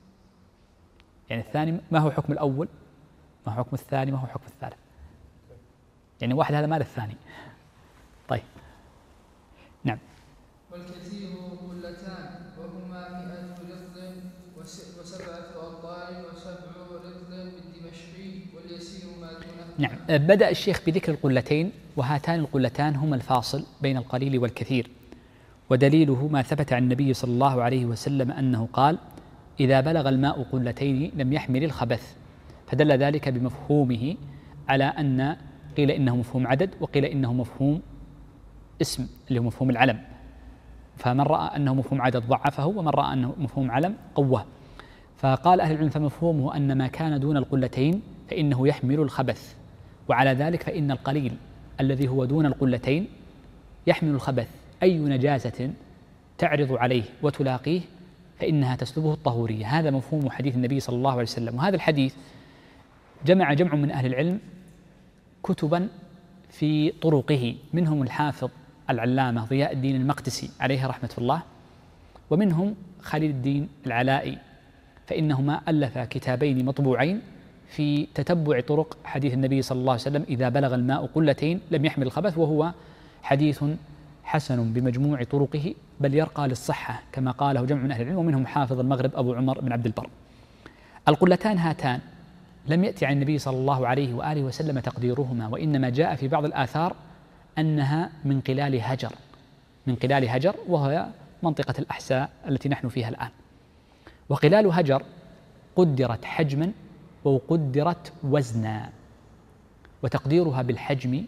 يعني الثاني ما هو حكم الأول، ما هو حكم الثاني، ما هو حكم الثالث. يعني واحد هذا ما للثاني. طيب نعم. والكثير قلتان وهما مئة رطل وسبعة أبطال وسبع رطل بالدمشقي واليسير ما دونه. نعم. بدأ الشيخ بذكر القلتين، وهاتان القلتان هما الفاصل بين القليل والكثير، ودليله ما ثبت عن النبي صلى الله عليه وسلم أنه قال: إذا بلغ الماء قلتين لم يحمل الخبث، فدل ذلك بمفهومه على أن قيل إنه مفهوم عدد وقيل إنه مفهوم اسم اللي هو مفهوم العلم، فمن رأى أنه مفهوم عدد ضعفه ومن رأى أنه مفهوم علم قوه. فقال أهل العلم فمفهومه أن ما كان دون القلتين فإنه يحمل الخبث، وعلى ذلك فإن القليل الذي هو دون القلتين يحمل الخبث، أي نجاسة تعرض عليه وتلاقيه فإنها تسلبه الطهورية. هذا مفهوم حديث النبي صلى الله عليه وسلم. وهذا الحديث جمع جمع من أهل العلم كتبا في طرقه، منهم الحافظ العلامة ضياء الدين المقدسي عليه رحمة الله، ومنهم خليل الدين العلائي، فإنهما ألفا كتابين مطبوعين في تتبع طرق حديث النبي صلى الله عليه وسلم: إذا بلغ الماء قلتين لم يحمل الخبث، وهو حديث حسن بمجموع طرقه، بل يرقى للصحة كما قاله جمع من أهل العلم، ومنهم حافظ المغرب أبو عمر بن عبد البر. القلتان هاتان لم يأتي عن النبي صلى الله عليه وآله وسلم تقديرهما، وإنما جاء في بعض الآثار أنها من قلال هجر، من قلال هجر وهي منطقة الأحساء التي نحن فيها الآن. وقلال هجر قدرت حجما وقدرت وزنا، وتقديرها بالحجم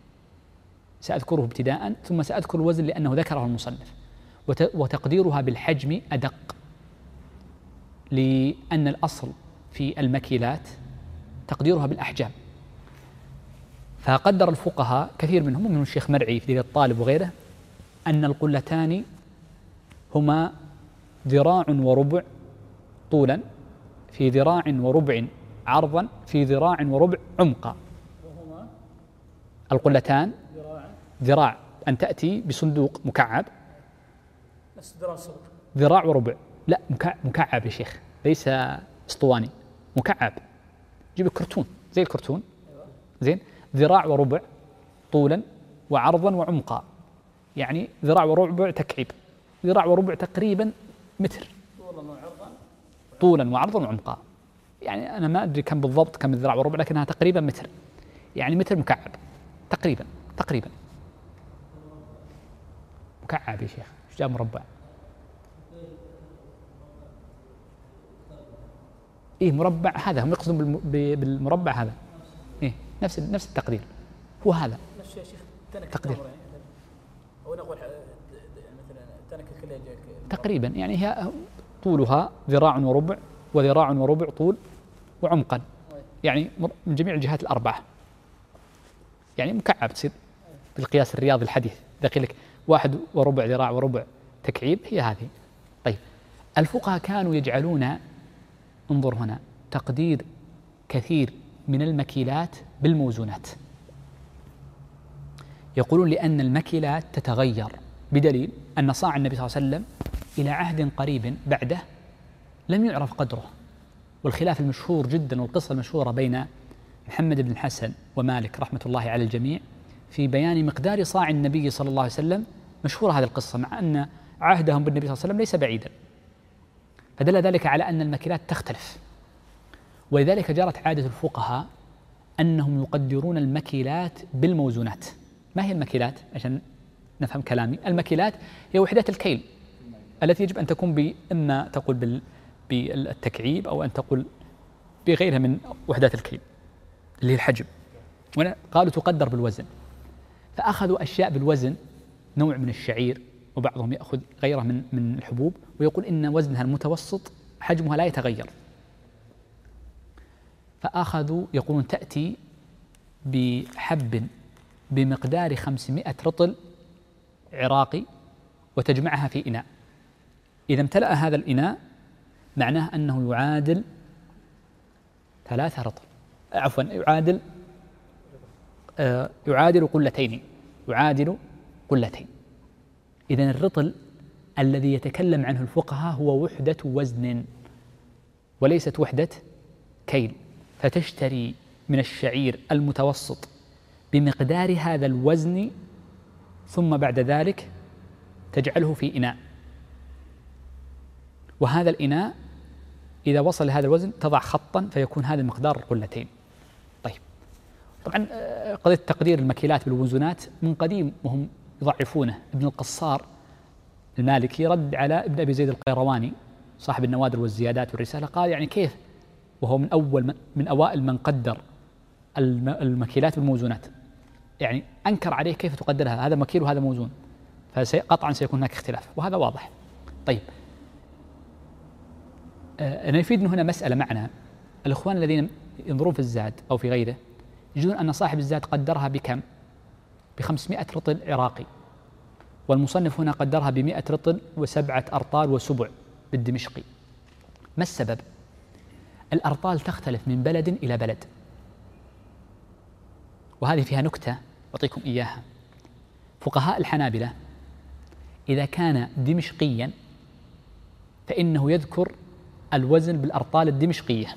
سأذكره ابتداء ثم سأذكر الوزن لأنه ذكره المصنف. وتقديرها بالحجم أدق، لأن الأصل في المكيلات تقديرها بالأحجام، فقدر الفقهاء كثير منهم ومنهم الشيخ مرعي في دليل الطالب وغيره أن القلتان هما ذراع وربع طولا في ذراع وربع عرضا في ذراع وربع عمقا. وهما القلتان ذراع أن تأتي بصندوق مكعب، نفس ذراع الصندوق، ذراع وربع، لا مكعب يا شيخ، ليس اسطواني، مكعب، جيب كرتون زي الكرتون، زين، ذراع وربع طولا وعرضا وعمقا، يعني ذراع وربع تكعيب، ذراع وربع تقريبا متر، طولا وعرضا طولا وعرضا وعمقا، يعني أنا ما أدري كم بالضبط كم الذراع وربع، لكنها تقريبا متر، يعني متر مكعب تقريبا تقريبا مكعب يا شيخ، ايش جاء مربع؟ إيه مربع، هذا هم يقصدون بالمربع هذا، إيه نفس نفس التقدير، هو هذا نفس الشيء تنك تقدير، أو نقول مثلا تنك الكلية تقريبا، يعني هي طولها ذراع وربع وذراع وربع طول وعمقا، يعني من جميع الجهات الأربعة، يعني مكعب تصير بالقياس الرياضي الحديث، دقيق لك واحد وربع ذراع وربع تكعيب، هي هذه. طيب الفقهاء كانوا يجعلون، انظر هنا، تقدير كثير من المكيلات بالموزونات، يقولون لأن المكيلات تتغير، بدليل أن صاع النبي صلى الله عليه وسلم إلى عهد قريب بعده لم يعرف قدره، والخلاف المشهور جدا والقصة المشهورة بين محمد بن الحسن ومالك رحمة الله على الجميع في بيان مقدار صاع النبي صلى الله عليه وسلم، مشهورة هذه القصة، مع أن عهدهم بالنبي صلى الله عليه وسلم ليس بعيدا، فدل ذلك على أن المكيلات تختلف. ولذلك جرت عادة الفقهاء أنهم يقدرون المكيلات بالموزونات. ما هي المكيلات؟ عشان نفهم كلامي، المكيلات هي وحدات الكيل التي يجب أن تكون بإما تقول بالتكعيب أو أن تقول بغيرها من وحدات الكيل اللي هي الحجم، قالوا تقدر بالوزن. فأخذوا أشياء بالوزن، نوع من الشعير، وبعضهم يأخذ غيره من من الحبوب، ويقول إن وزنها المتوسط حجمها لا يتغير. فأخذوا يقولون تأتي بحب بمقدار خمسمائة رطل عراقي وتجمعها في إناء. إذا امتلأ هذا الإناء معناه أنه يعادل ثلاثة رطل، عفوا يعادل آه يعادل قلتين، يعادل قلتين. إذن الرطل الذي يتكلم عنه الفقهاء هو وحدة وزن وليست وحدة كيل. فتشتري من الشعير المتوسط بمقدار هذا الوزن، ثم بعد ذلك تجعله في إناء، وهذا الإناء إذا وصل لهذا الوزن تضع خطا فيكون هذا مقدار القلتين. طيب، طبعا قضية تقدير المكيلات بالوزنات من قديم وهم يضعفونه. ابن القصار المالكي رد على ابن أبي زيد القيرواني صاحب النوادر والزيادات والرسالة، قال يعني كيف وهو من أول من, من أوائل من قدر المكيلات بالموزونات، يعني أنكر عليه كيف تقدرها، هذا مكيل وهذا موزون، فقطعا سيكون هناك اختلاف، وهذا واضح. طيب، أنا يفيد من هنا مسألة معنا. الإخوان الذين ينظرون في الزاد أو في غيره يجدون أن صاحب الزاد قدرها بكم؟ بخمسمائة رطل عراقي، والمصنف هنا قدرها بمائة رطل وسبعة أرطال وسبع بالدمشقي. ما السبب؟ الأرطال تختلف من بلد إلى بلد، وهذه فيها نكتة أعطيكم إياها. فقهاء الحنابلة إذا كان دمشقيا فإنه يذكر الوزن بالأرطال الدمشقية،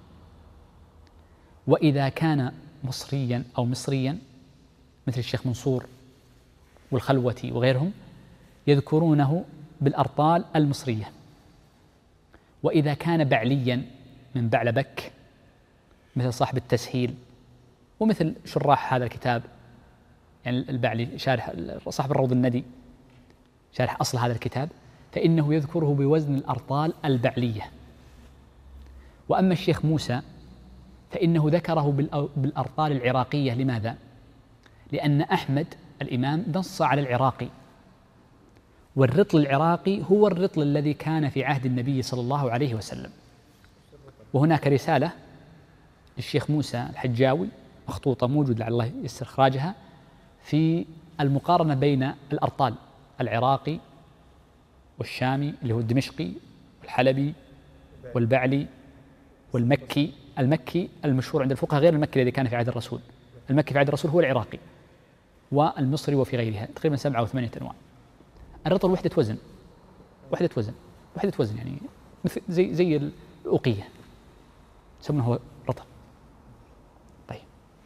وإذا كان مصريا أو مصريا مثل الشيخ منصور والخلوتي وغيرهم يذكرونه بالأرطال المصرية. وإذا كان بعليا من بعلبك مثل صاحب التسهيل ومثل شراح هذا الكتاب، يعني البعلي شارح صاحب الروض الندي شارح أصل هذا الكتاب، فإنه يذكره بوزن الأرطال البعلية. وأما الشيخ موسى فإنه ذكره بالأرطال العراقية. لماذا؟ لأن أحمد الإمام نص على العراقي، والرطل العراقي هو الرطل الذي كان في عهد النبي صلى الله عليه وسلم. وهناك رسالة للشيخ موسى الحجاوي مخطوطة موجود لعل الله يسر إخراجها في المقارنة بين الأرطال العراقي والشامي اللي هو الدمشقي والحلبي والبعلي والمكي. المكي المشهور عند الفقهاء غير المكي الذي كان في عهد الرسول، المكي في عهد الرسول هو العراقي والمصري وفي غيرها، تقريبا سبعة أو ثمانية أنواع. الرطل وحدة وزن، وحدة وزن وحدة وزن يعني مثل زي زي الأوقية يسمونه رطل. طيب،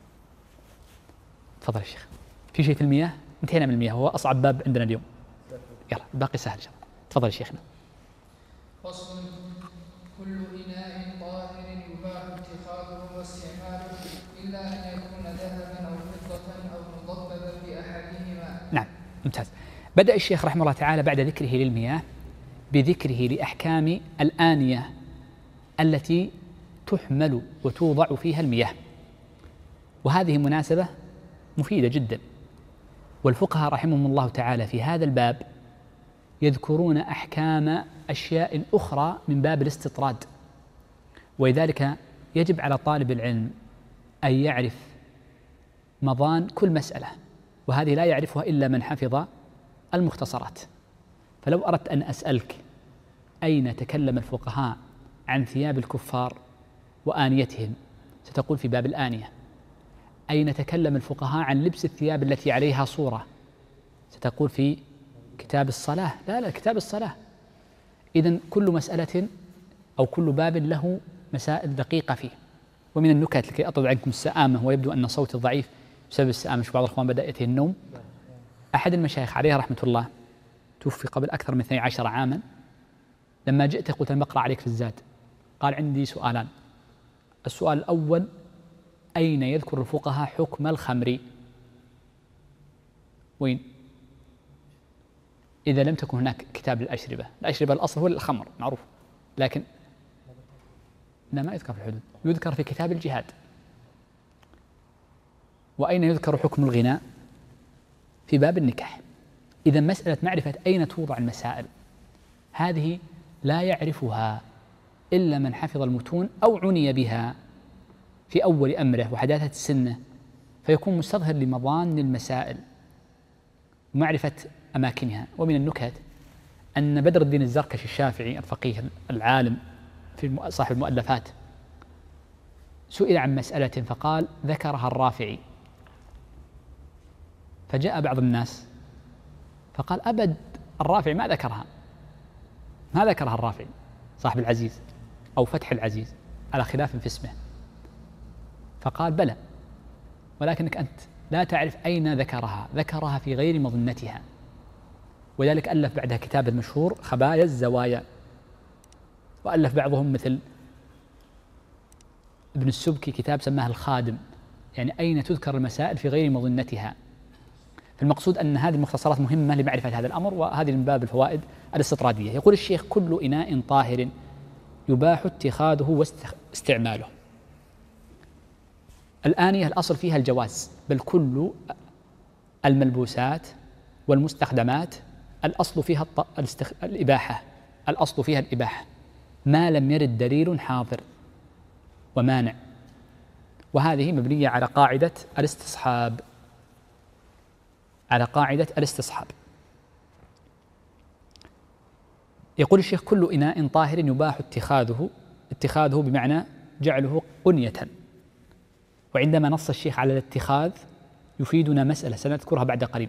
تفضل يا شيخ. في شيء في المياه؟ انتهينا من المياه، هو أصعب باب عندنا اليوم. يلا الباقي سهل إن شاء الله. تفضل يا شيخنا. فصل: كل إناء طاهر يباح اتخاذه واستعماله إلا أن يكون ذهبا أو فضة أو مضببا بأحدهما. نعم، ممتاز. بدأ الشيخ رحمه الله تعالى بعد ذكره للمياه بذكره لأحكام الآنية التي تحمل وتوضع فيها المياه، وهذه مناسبة مفيدة جدا. والفقهاء رحمهم الله تعالى في هذا الباب يذكرون أحكام أشياء أخرى من باب الاستطراد، ولذلك يجب على طالب العلم أن يعرف مضان كل مسألة، وهذه لا يعرفها إلا من حفظ المختصرات. فلو أردت أن أسألك أين تكلم الفقهاء عن ثياب الكفار وآنيتهم ستقول في باب الآنية. أين تكلم الفقهاء عن لبس الثياب التي عليها صورة ستقول في كتاب الصلاة. لا لا كتاب الصلاة. إذن كل مسألة أو كل باب له مسائل دقيقة فيه. ومن النكت لكي أطرد عنكم السآمة، ويبدو أن صوتي ضعيف بسبب السآمة، شو بعض الأخوان بدأ يأتيه النوم. أحد المشايخ عليه رحمة الله توفي قبل أكثر من اثني عشر عاما، لما جئت قلت أنا بقرأ عليك في الزاد، قال عندي سؤالان. السؤال الأول: أين يذكر الفقهاء حكم الخمر؟ وين؟ إذا لم تكن هناك كتاب للأشربة، الأشربة الأصل هو الخمر معروف، لكن لا ما يذكر في الحدود، يذكر في كتاب الجهاد. وأين يذكر حكم الغناء؟ في باب النكاح. إذا مسألة معرفة أين توضع المسائل هذه لا يعرفها إلا من حفظ المتون أو عني بها في أول أمره وحداثة السنة، فيكون مستظهر لمضان المسائل ومعرفة أماكنها. ومن النكت أن بدر الدين الزركشي الشافعي الفقيه العالم في صاحب المؤلفات سئل عن مسألة فقال ذكرها الرافعي، فجاء بعض الناس فقال أبد الرافعي ما ذكرها، ما ذكرها الرافعي صاحب العزيز أو فتح العزيز على خلاف في اسمه. فقال بلى، ولكنك أنت لا تعرف أين ذكرها، ذكرها في غير مظنتها. ولذلك ألف بعدها كتاب المشهور خبايا الزوايا، وألف بعضهم مثل ابن السبكي كتاب سماه الخادم، يعني أين تذكر المسائل في غير مظنتها. فالمقصود أن هذه المختصرات مهمة لمعرفة هذا الأمر، وهذه من باب الفوائد الاستطرادية. يقول الشيخ كل إناء طاهر يباح اتخاذه واستعماله. الآنية الأصل فيها الجواز، بل كل الملبوسات والمستخدمات الأصل فيها الاستخ... الإباحة، الأصل فيها الإباحة ما لم يرد دليل حاضر ومانع، وهذه مبنية على قاعدة الاستصحاب، على قاعدة الاستصحاب. يقول الشيخ كل إناء طاهر يباح اتخاذه، اتخاذه بمعنى جعله قنية. وعندما نص الشيخ على الاتخاذ يفيدنا مسألة سنذكرها بعد قليل.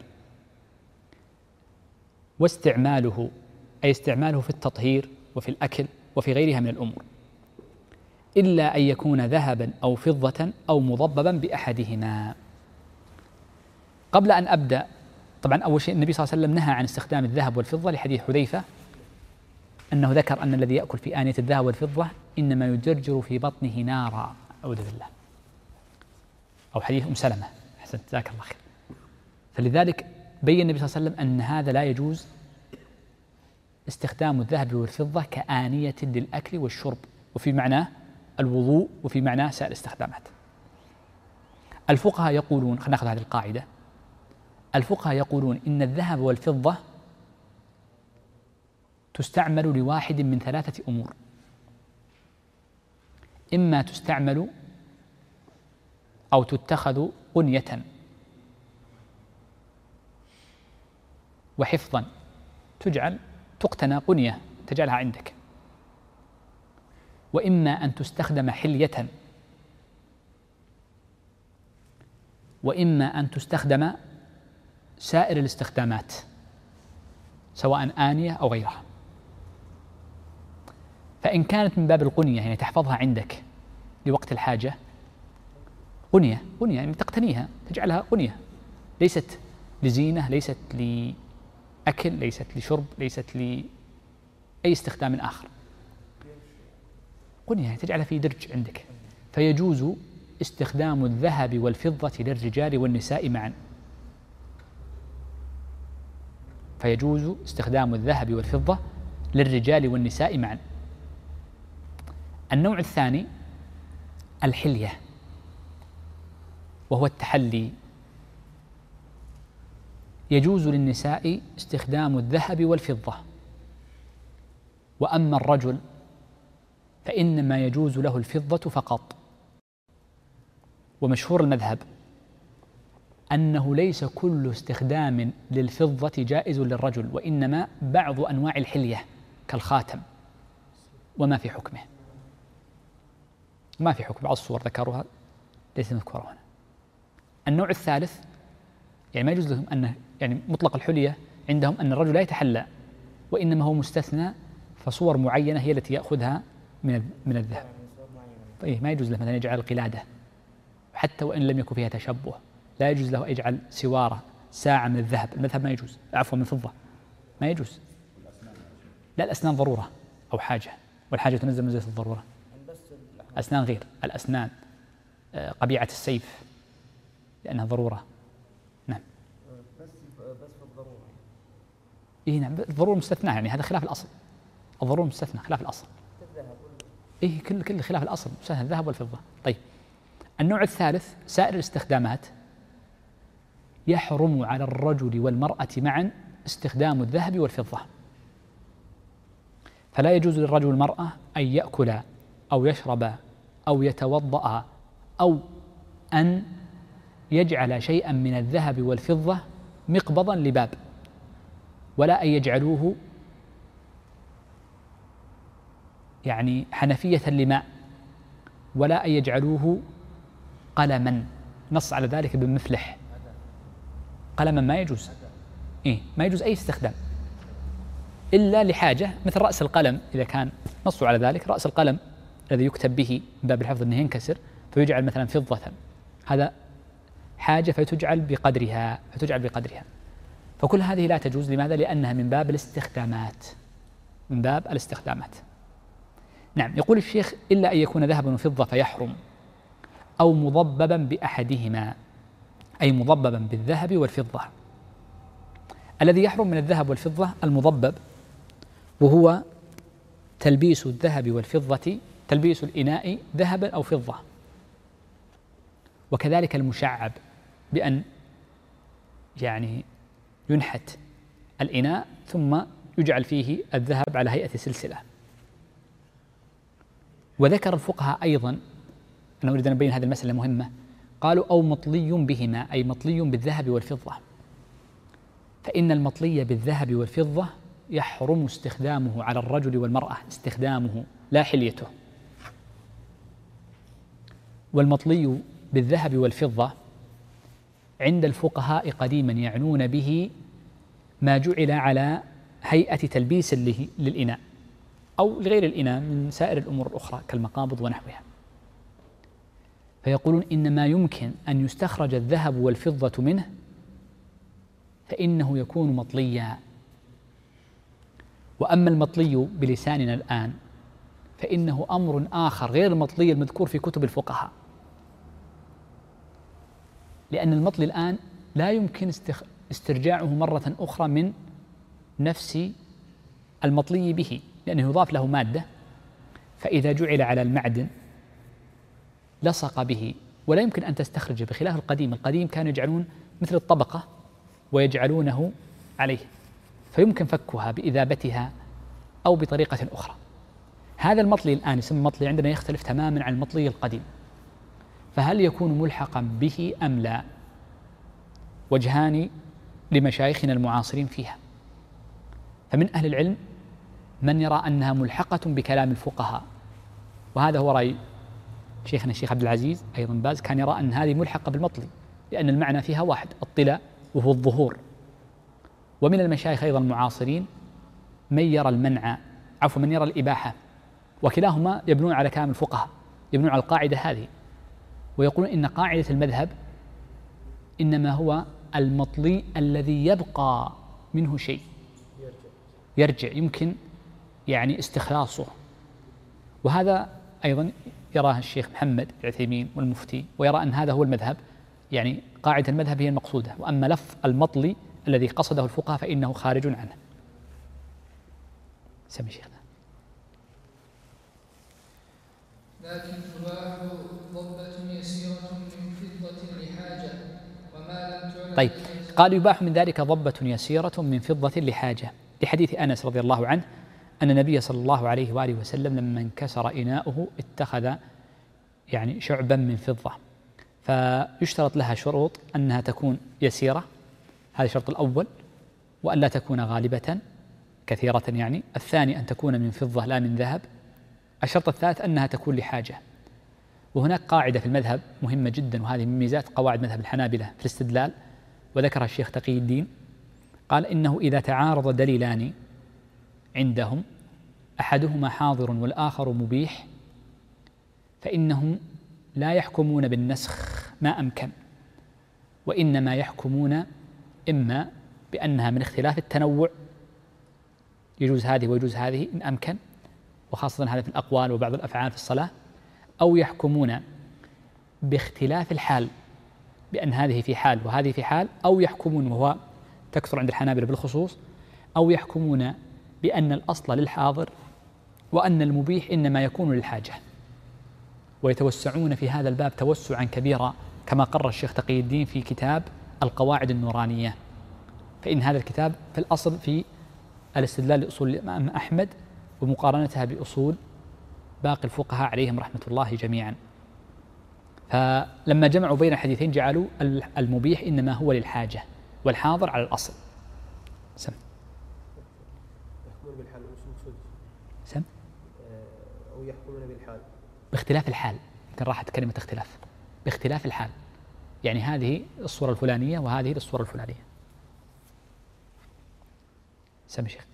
واستعماله أي استعماله في التطهير وفي الأكل وفي غيرها من الأمور، إلا أن يكون ذهبا أو فضة أو مضببا بأحدهما. قبل أن أبدأ، طبعا أول شيء النبي صلى الله عليه وسلم نهى عن استخدام الذهب والفضة لحديث حذيفة أنه ذكر أن الذي يأكل في آنية الذهب والفضة إنما يجرجر في بطنه نارا، أعوذ بالله. أو حديث أم سلمة، أحسنت جزاك الله خير. فلذلك بين النبي صلى الله عليه وسلم أن هذا لا يجوز استخدام الذهب والفضة كآنية للأكل والشرب، وفي معناه الوضوء وفي معناه سائر الاستخدامات. الفقهاء يقولون، خلينا نأخذ هذه القاعدة، الفقهاء يقولون إن الذهب والفضة تستعمل لواحد من ثلاثة أمور: إما تستعمل أو تتخذ قنية وحفظا، تجعل تقتنى قنية تجعلها عندك، وإما أن تستخدم حلية، وإما أن تستخدم سائر الاستخدامات سواء آنية أو غيرها. فإن كانت من باب القنية يعني تحفظها عندك لوقت الحاجة، قنية قنية يعني تقتنيها تجعلها قنية، ليست لزينة، ليست لأكل، ليست لشرب، ليست لأي استخدام آخر. قنية يعني تجعلها في درج عندك. فيجوز استخدام الذهب والفضة للرجال والنساء معا، فيجوز استخدام الذهب والفضة للرجال والنساء معا. النوع الثاني الحلية، وهو التحلي. يجوز للنساء استخدام الذهب والفضة، وأما الرجل فإنما يجوز له الفضة فقط. ومشهور المذهب أنه ليس كل استخدام للفضة جائز للرجل، وإنما بعض أنواع الحلية كالخاتم وما في حكمه، ما في حكم. بعض الصور ذكروها ليس مذكورة هنا. النوع الثالث يعني ما يجوز لهم أن يعني مطلق الحلية عندهم أن الرجل لا يتحلى، وإنما هو مستثنى، فصور معينة هي التي يأخذها من من الذهب. طيب ما يجوز له مثلا يجعل قلادة، حتى وإن لم يكن فيها تشبه، لا يجوز له يجعل سوارة ساعة من الذهب، المذهب ما يجوز، عفوا من فضة ما يجوز. لا، الأسنان ضرورة أو حاجة، والحاجة تنزل منزلة الضرورة. أسنان غير الأسنان، قبيعة السيف لأنها ضرورة. نعم بس بس في الضرورة. إيه نعم، الضرورة مستثناة، يعني هذا خلاف الأصل. الضرورة مستثنى خلاف الأصل. إيه كل كل خلاف الأصل، مستثنى الذهب والفضة. طيب النوع الثالث سائر الاستخدامات، يحرم على الرجل والمرأة معا استخدام الذهب والفضة، فلا يجوز للرجل والمرأة أن يأكل أو يشرب أو يتوضأ أو أن يجعل شيئا من الذهب والفضة مقبضا لباب، ولا أن يجعلوه يعني حنفية لماء، ولا أن يجعلوه قلما، نص على ذلك ابن مفلح. قلما ما يجوز، إيه ما يجوز أي استخدام إلا لحاجة، مثل رأس القلم إذا كان نصوا على ذلك، رأس القلم الذي يكتب به من باب الحفظ أنه ينكسر فيجعل مثلا فضة، هذا حاجة فتجعل بقدرها فتجعل بقدرها فكل هذه لا تجوز. لماذا؟ لأنها من باب الاستخدامات، من باب الاستخدامات. نعم. يقول الشيخ: إلا أن يكون ذهبا وفضة فيحرم، أو مضببا بأحدهما، أي مضببا بالذهب والفضة. الذي يحرم من الذهب والفضة المضبب، وهو تلبيس الذهب والفضة، تلبيس الإناء ذهبا أو فضة، وكذلك المشعب بأن يعني ينحت الإناء ثم يجعل فيه الذهب على هيئة سلسلة. وذكر الفقهاء أيضا، أنا أريد أن أبين هذه المسألة مهمة، قالوا: أو مطلي بهما، أي مطلي بالذهب والفضة، فإن المطلي بالذهب والفضة يحرم استخدامه على الرجل والمرأة، استخدامه لا حليته. والمطلي بالذهب والفضة عند الفقهاء قديما يعنون به ما جعل على هيئة تلبيس للإناء أو لغير الإناء من سائر الأمور الأخرى كالمقابض ونحوها، فيقولون إنما يمكن أن يستخرج الذهب والفضة منه فإنه يكون مطليا. وأما المطلي بلساننا الآن فإنه أمر آخر غير المطلي المذكور في كتب الفقهاء، لأن المطلي الآن لا يمكن استرجاعه مرة أخرى من نفس المطلي به، لأنه يضاف له مادة، فإذا جعل على المعدن لصق به ولا يمكن أن تستخرجه، بخلاف القديم. القديم كانوا يجعلون مثل الطبقة ويجعلونه عليه، فيمكن فكها بإذابتها أو بطريقة أخرى. هذا المطلي الآن يسمى مطلي عندنا يختلف تماما عن المطلي القديم، فهل يكون ملحقا به أم لا؟ وجهان لمشايخنا المعاصرين فيها. فمن أهل العلم من يرى أنها ملحقة بكلام الفقهاء، وهذا هو رأي شيخنا الشيخ عبد العزيز أيضا باز، كان يرى أن هذه ملحقة بالمطلي لأن المعنى فيها واحد، الطلاء وهو الظهور. ومن المشايخ أيضا المعاصرين من يرى المنع، عفوا من يرى الإباحة، وكلاهما يبنون على كلام الفقهاء، يبنون على القاعدة هذه، ويقولون إن قاعدة المذهب إنما هو المطلي الذي يبقى منه شيء، يرجع يمكن يعني استخلاصه. وهذا أيضا يراه الشيخ محمد العثيمين والمفتي، ويرى أن هذا هو المذهب، يعني قاعدة المذهب هي المقصودة، وأما لفظ المطلي الذي قصده الفقهاء فإنه خارج عنه. سمي شيخنا. لكن تباح ضبة يسيرة من فضة لحاجة وما لم تعلم. طيب، قال يباح من ذلك ضبة يسيرة من فضة لحاجة، لحديث أنس رضي الله عنه أن النبي صلى الله عليه وآله وسلم لما انكسر إناؤه اتخذ يعني شعبا من فضة، فيشترط لها شروط أنها تكون يسيرة، هذا الشرط الأول، وأن لا تكون غالبة كثيرة يعني. الثاني أن تكون من فضة لا من ذهب. الشرط الثالث أنها تكون لحاجة. وهناك قاعدة في المذهب مهمة جدا، وهذه من ميزات قواعد مذهب الحنابلة في الاستدلال، وذكرها الشيخ تقي الدين، قال إنه إذا تعارض دليلان عندهم أحدهما حاضر والآخر مبيح فإنهم لا يحكمون بالنسخ ما أمكن، وإنما يحكمون إما بأنها من اختلاف التنوع، يجوز هذه ويجوز هذه إن أمكن، وخاصة هذا في الأقوال وبعض الأفعال في الصلاة، أو يحكمون باختلاف الحال، بأن هذه في حال وهذه في حال، أو يحكمون، وهو تكثر عند الحنابلة بالخصوص، أو يحكمون بأن الأصل للحاضر وأن المبيح إنما يكون للحاجة، ويتوسعون في هذا الباب توسعا كبيرا كما قرر الشيخ تقي الدين في كتاب القواعد النورانية، فإن هذا الكتاب في الأصل في الاستدلال لأصول الإمام أحمد ومقارنتها بأصول باقي الفقهاء عليهم رحمة الله جميعا. فلما جمعوا بين الحديثين جعلوا المبيح إنما هو للحاجة والحاضر على الأصل. سم يحكمون بالحال وش المقصود؟ سم أو يحكمون بالحال باختلاف الحال، يمكن راحت كلمة اختلاف، باختلاف الحال، يعني هذه الصورة الفلانية وهذه الصورة الفلانية. سم شيخ.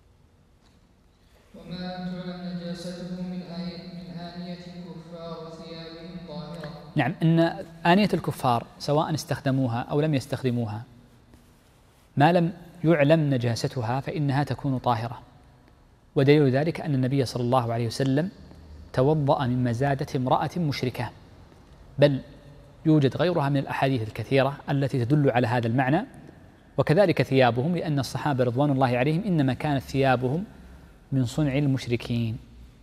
وما تعلم نجاسته من آية من آنية الكفار وثيابهم طاهرة. نعم، أن آنية الكفار سواء استخدموها أو لم يستخدموها ما لم يعلم نجاستها فإنها تكون طاهرة، ودليل ذلك أن النبي صلى الله عليه وسلم توضأ من مزادة امرأة مشركة، بل يوجد غيرها من الأحاديث الكثيرة التي تدل على هذا المعنى. وكذلك ثيابهم، لأن الصحابة رضوان الله عليهم إنما كانت ثيابهم من صنع المشركين.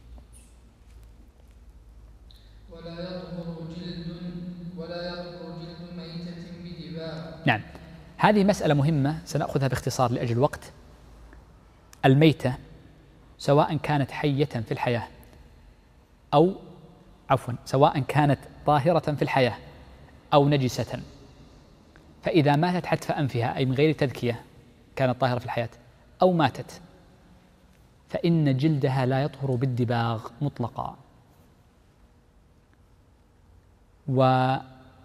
ولا يطهر جلد ولا يطهر جلد ميتة بدباغ. نعم، هذه مسألة مهمة سنأخذها باختصار لأجل الوقت. الميتة سواء كانت حية في الحياة أو عفوا سواء كانت طاهرة في الحياة أو نجسة، فإذا ماتت حتف أنفها أي من غير تذكية كانت طاهرة في الحياة أو ماتت فإن جلدها لا يطهر بالدباغ مطلقا. ولأن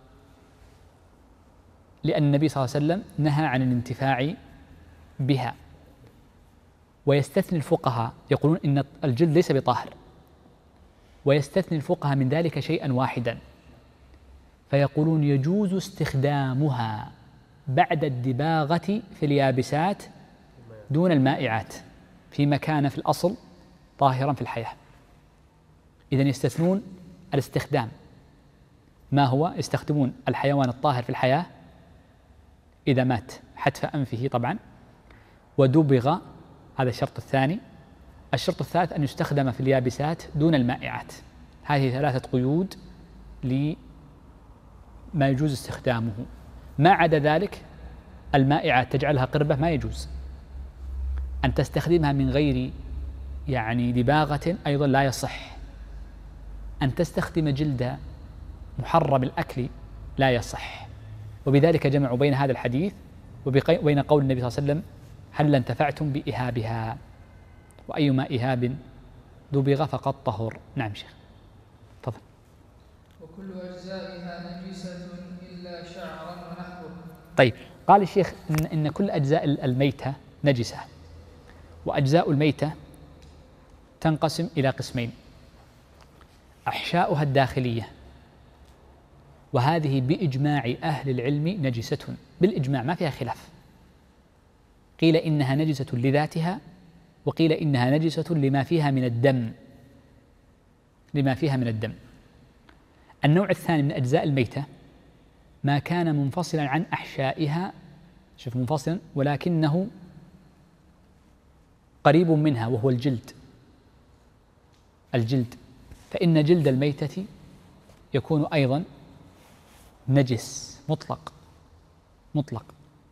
النبي صلى الله عليه وسلم نهى عن الانتفاع بها، ويستثني الفقهاء يقولون إن الجلد ليس بطاهر، ويستثني الفقهاء من ذلك شيئا واحدا، فيقولون يجوز استخدامها بعد الدباغة في اليابسات دون المائعات فيما كان في الأصل طاهرا في الحياة. إذن يستثنون الاستخدام، ما هو يستخدمون الحيوان الطاهر في الحياة إذا مات حتف أنفه طبعا ودبغ، هذا الشرط الثاني. الشرط الثالث أن يستخدم في اليابسات دون المائعات. هذه ثلاثة قيود لما يجوز استخدامه. ما عدا ذلك المائعات تجعلها قربة ما يجوز. أن تستخدمها من غير يعني دباغة أيضا لا يصح. أن تستخدم جلد محرم الأكل لا يصح. وبذلك جمعوا بين هذا الحديث وبين قول النبي صلى الله عليه وسلم هل انتفعتم بإهابها، وأيما إهاب دبغ فقد طهر. نعم شيخ تفضل. وكل أجزائها نجسة إلا شعرا ونحوه. طيب، قال الشيخ إن, إن كل أجزاء الميتة نجسة، وأجزاء الميتة تنقسم إلى قسمين: أحشاؤها الداخلية، وهذه بإجماع أهل العلم نجسة بالإجماع ما فيها خلاف. قيل إنها نجسة لذاتها، وقيل إنها نجسة لما فيها من الدم لما فيها من الدم. النوع الثاني من أجزاء الميتة ما كان منفصلا عن أحشائها، شوف منفصلا ولكنه قريب منها، وهو الجلد. الجلد فإن جلد الميتة يكون أيضا نجس مطلق مطلق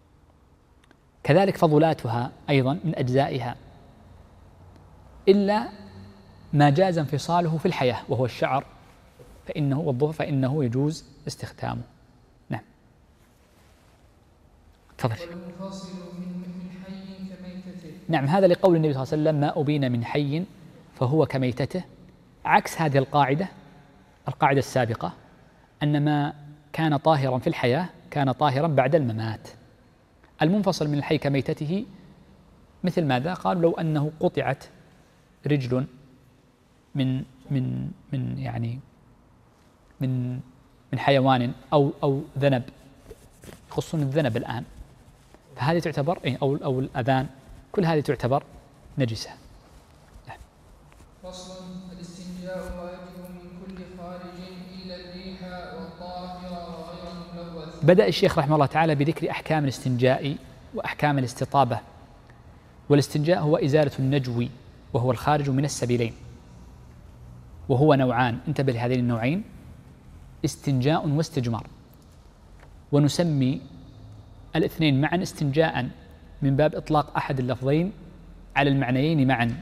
كذلك فضلاتها أيضا من أجزائها، إلا ما جاز انفصاله في الحياة وهو الشعر فإنه والظفر فإنه يجوز استخدامه. نعم تفضل. والمنفصل من حي كميتته. نعم، هذا لقول النبي صلى الله عليه وسلم ما أبين من حي فهو كميتته، عكس هذه القاعدة القاعدة السابقة أن ما كان طاهرا في الحياة كان طاهرا بعد الممات. المنفصل من الحي كميتته مثل ماذا؟ قال لو أنه قطعت رجل من من من يعني من من حيوان أو أو ذنب، يخصون الذنب الآن، فهذه تعتبر أو أو الأذان، كل هذه تعتبر نجسة. فصل: الاستنجاء واجب من كل خارج إلا الريح والطاهر وغير الملوث. بدأ الشيخ رحمه الله تعالى بذكر أحكام الاستنجاء وأحكام الاستطابة. والاستنجاء هو إزالة النجو وهو الخارج من السبيلين، وهو نوعان، انتبه لهذين النوعين: استنجاء واستجمار. ونسمي الاثنين معا استنجاء من باب إطلاق أحد اللفظين على المعنيين معا.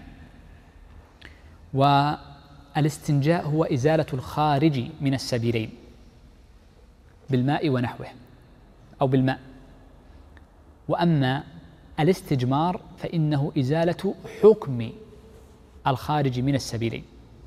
والاستنجاء هو إزالة الخارج من السبيلين بالماء ونحوه أو بالماء. وأما الاستجمار فإنه إزالة حكم الخارج من السبيلين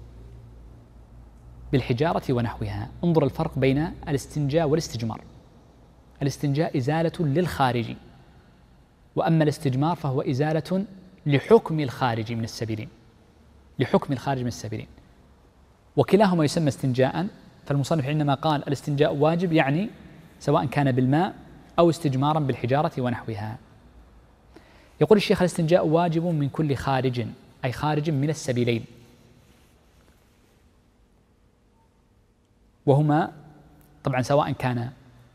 بالحجارة ونحوها. انظر الفرق بين الاستنجاء والاستجمار. الاستنجاء إزالة للخارج، وأما الاستجمار فهو إزالة لحكم الخارج من السبيلين، لحكم الخارج من السبيلين، وكلاهما يسمى استنجاء. فالمصنف عندما قال الاستنجاء واجب يعني سواء كان بالماء أو استجمارا بالحجارة ونحوها. يقول الشيخ الاستنجاء واجب من كل خارج، أي خارج من السبيلين، وهما طبعا سواء كان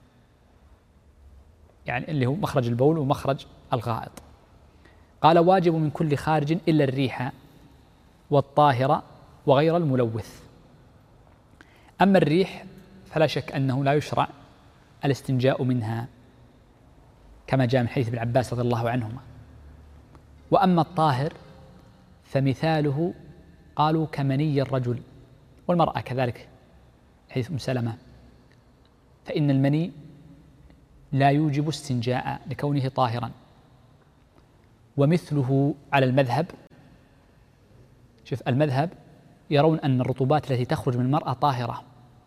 يعني اللي هو مخرج البول ومخرج الغائط. قال واجب من كل خارج إلا الريح والطاهرة وغير الملوث. أما الريح فلا شك أنه لا يشرع الاستنجاء منها كما جاء من حديث ابن عباس رضي الله عنهما. وأما الطاهر فمثاله قالوا كمني الرجل والمرأة كذلك حديث أم سلمة، فإن المني لا يوجب استنجاء لكونه طاهرا. ومثله على المذهب، شوف المذهب يرون أن الرطوبات التي تخرج من المرأة طاهرة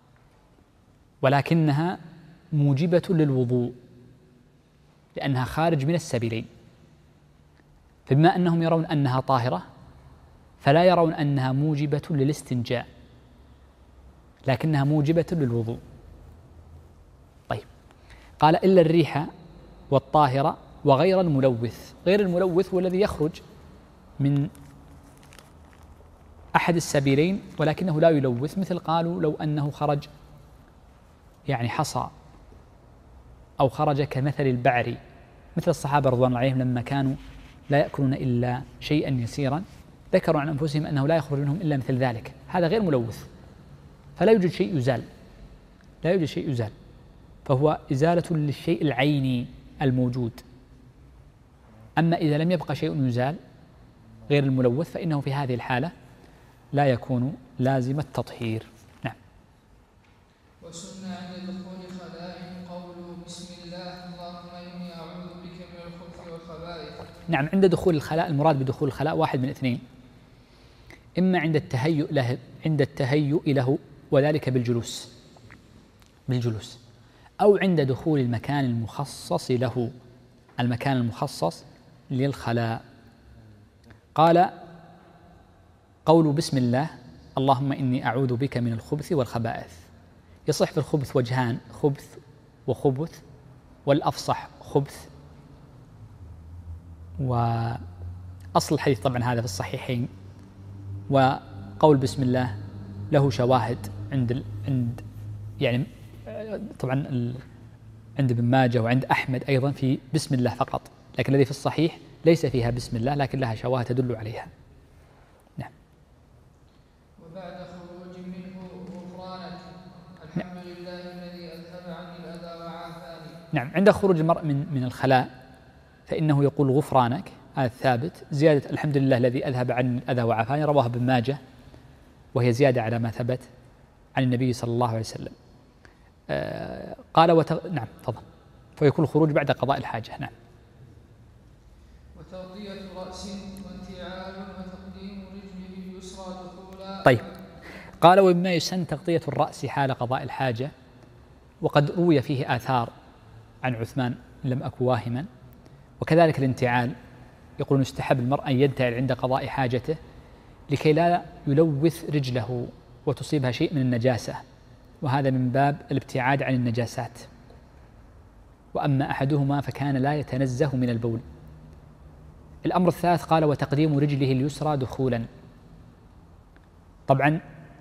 ولكنها موجبة للوضوء لأنها خارج من السبيلين، فبما أنهم يرون أنها طاهرة فلا يرون أنها موجبة للاستنجاء لكنها موجبة للوضوء. طيب، قال إلا الريح والطاهرة وغير الملوث. غير الملوث هو الذي يخرج من أحد السبيلين ولكنه لا يلوث، مثل قالوا لو أنه خرج يعني حصى أو خرج كمثل البعر، مثل الصحابة رضوان الله عليهم لما كانوا لا يأكلون إلا شيئا يسيرا ذكروا عن أنفسهم أنه لا يخرج منهم إلا مثل ذلك، هذا غير ملوث، فلا يوجد شيء يزال، لا يوجد شيء يزال، فهو إزالة للشيء العيني الموجود. أما إذا لم يبقى شيء يزال غير الملوث فإنه في هذه الحالة لا يكون لازم التطهير. نعم. وسن عند دخول خلاء قول بسم الله اللهم إني أعوذ بك من الخبث والخبائث. نعم، عند دخول الخلاء المراد بدخول الخلاء واحد من اثنين، إما عند التهيؤ له عند التهيؤ له وذلك بالجلوس بالجلوس أو عند دخول المكان المخصص له، المكان المخصص للخلاء. قال قول بسم الله اللهم إني أعوذ بك من الخبث والخبائث. يصح في الخبث وجهان، خبث وخبث، والأفصح خبث. وأصل الحديث طبعا هذا في الصحيحين، وقول بسم الله له شواهد عند ال... عند يعني طبعا ال... عند ابن ماجه وعند أحمد أيضا في بسم الله فقط، لكن الذي في الصحيح ليس فيها بسم الله لكن لها شواهد تدل عليها. نعم. وبعد خروج منه غفرانك الحمد لله الذي أذهب عني الأذى وعافاني. نعم، عند خروج المرء من من الخلاء فإنه يقول غفرانك، هذا الثابت. زيادة الحمد لله الذي أذهب عني الأذى وعافاني رواه ابن ماجه، وهي زيادة على ما ثبت عن النبي صلى الله عليه وسلم. آه قال وت... نعم تفضل. فيكون الخروج بعد قضاء الحاجة. نعم. وتغطية رأس وانتعال وتقديم رجله اليسرى دخولا. طيب، قال ومما يسن تغطية الرأس حال قضاء الحاجة، وقد روي فيه آثار عن عثمان لم أكن واهما. وكذلك الانتعال، يقول يستحب المرء أن ينتعل عند قضاء حاجته لكي لا يلوث رجله وتصيبها شيء من النجاسة، وهذا من باب الابتعاد عن النجاسات. وأما أحدهما فكان لا يتنزه من البول. الأمر الثالث قال وتقديم رجله اليسرى دخولا. طبعا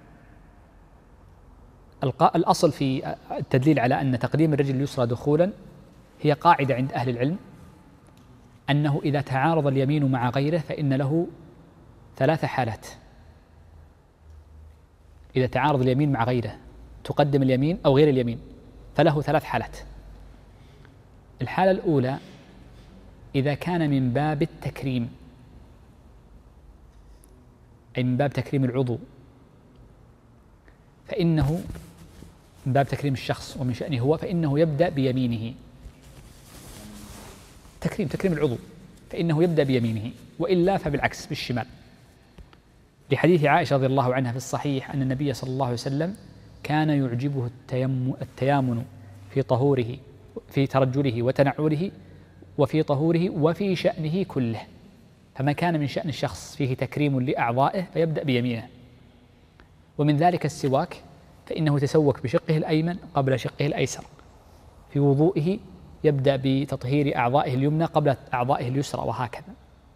الأصل في التدليل على أن تقديم الرجل اليسرى دخولا هي قاعدة عند أهل العلم أنه إذا تعارض اليمين مع غيره فإن له ثلاث حالات. إذا تعارض اليمين مع غيره تقدم اليمين أو غير اليمين فله ثلاث حالات. الحالة الأولى إذا كان من باب التكريم، أي من باب تكريم العضو، فإنه من باب تكريم الشخص ومن شأنه هو، فإنه يبدأ بيمينه. تكريم تكريم العضو فإنه يبدأ بيمينه، وإلا فبالعكس بالشمال، لحديث عائشة رضي الله عنها في الصحيح أن النبي صلى الله عليه وسلم كان يعجبه التيامن في طهوره في ترجله وتنعله وفي طهوره وفي شأنه كله، فما كان من شأن الشخص فيه تكريم لأعضائه فيبدأ بيمينه. ومن ذلك السواك، فإنه يتسوك بشقه الأيمن قبل شقه الأيسر. في وضوئه يبدأ بتطهير أعضائه اليمنى قبل أعضائه اليسرى، وهكذا.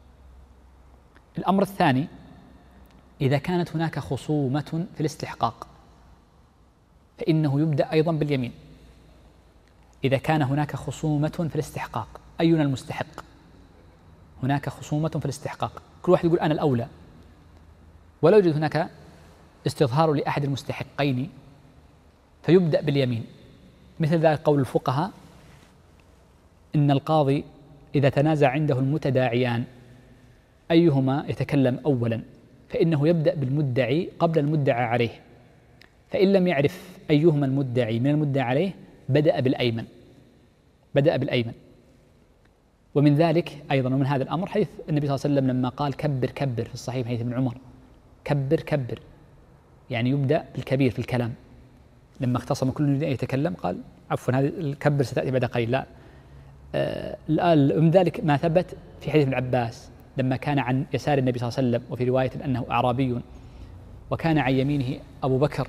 الأمر الثاني إذا كانت هناك خصومة في الاستحقاق، فإنه يبدأ أيضا باليمين. إذا كان هناك خصومة في الاستحقاق، أينا المستحق؟ هناك خصومة في الاستحقاق، كل واحد يقول أنا الأولى، ولا يوجد هناك استظهار لأحد المستحقين، فيبدأ باليمين. مثل ذلك قول الفقهاء إن القاضي إذا تنازع عنده المتداعيان أيهما يتكلم أولا، فإنه يبدأ بالمدعي قبل المدعى عليه، فإن لم يعرف أيهما المدعي من المدعى عليه بدأ بالأيمن بدأ بالأيمن ومن ذلك أيضا ومن هذا الأمر حديث النبي صلى الله عليه وسلم لما قال كبر كبر في الصحيح حديث ابن عمر، كبر كبر يعني يبدأ بالكبير في الكلام. لما اختصم كل يتكلم قال عفوا هذه الكبر ستأتي بعد قليل، لا آه من ذلك ما ثبت في حديث ابن عباس لما كان عن يسار النبي صلى الله عليه وسلم، وفي رواية أنه أعرابي وكان عن يمينه أبو بكر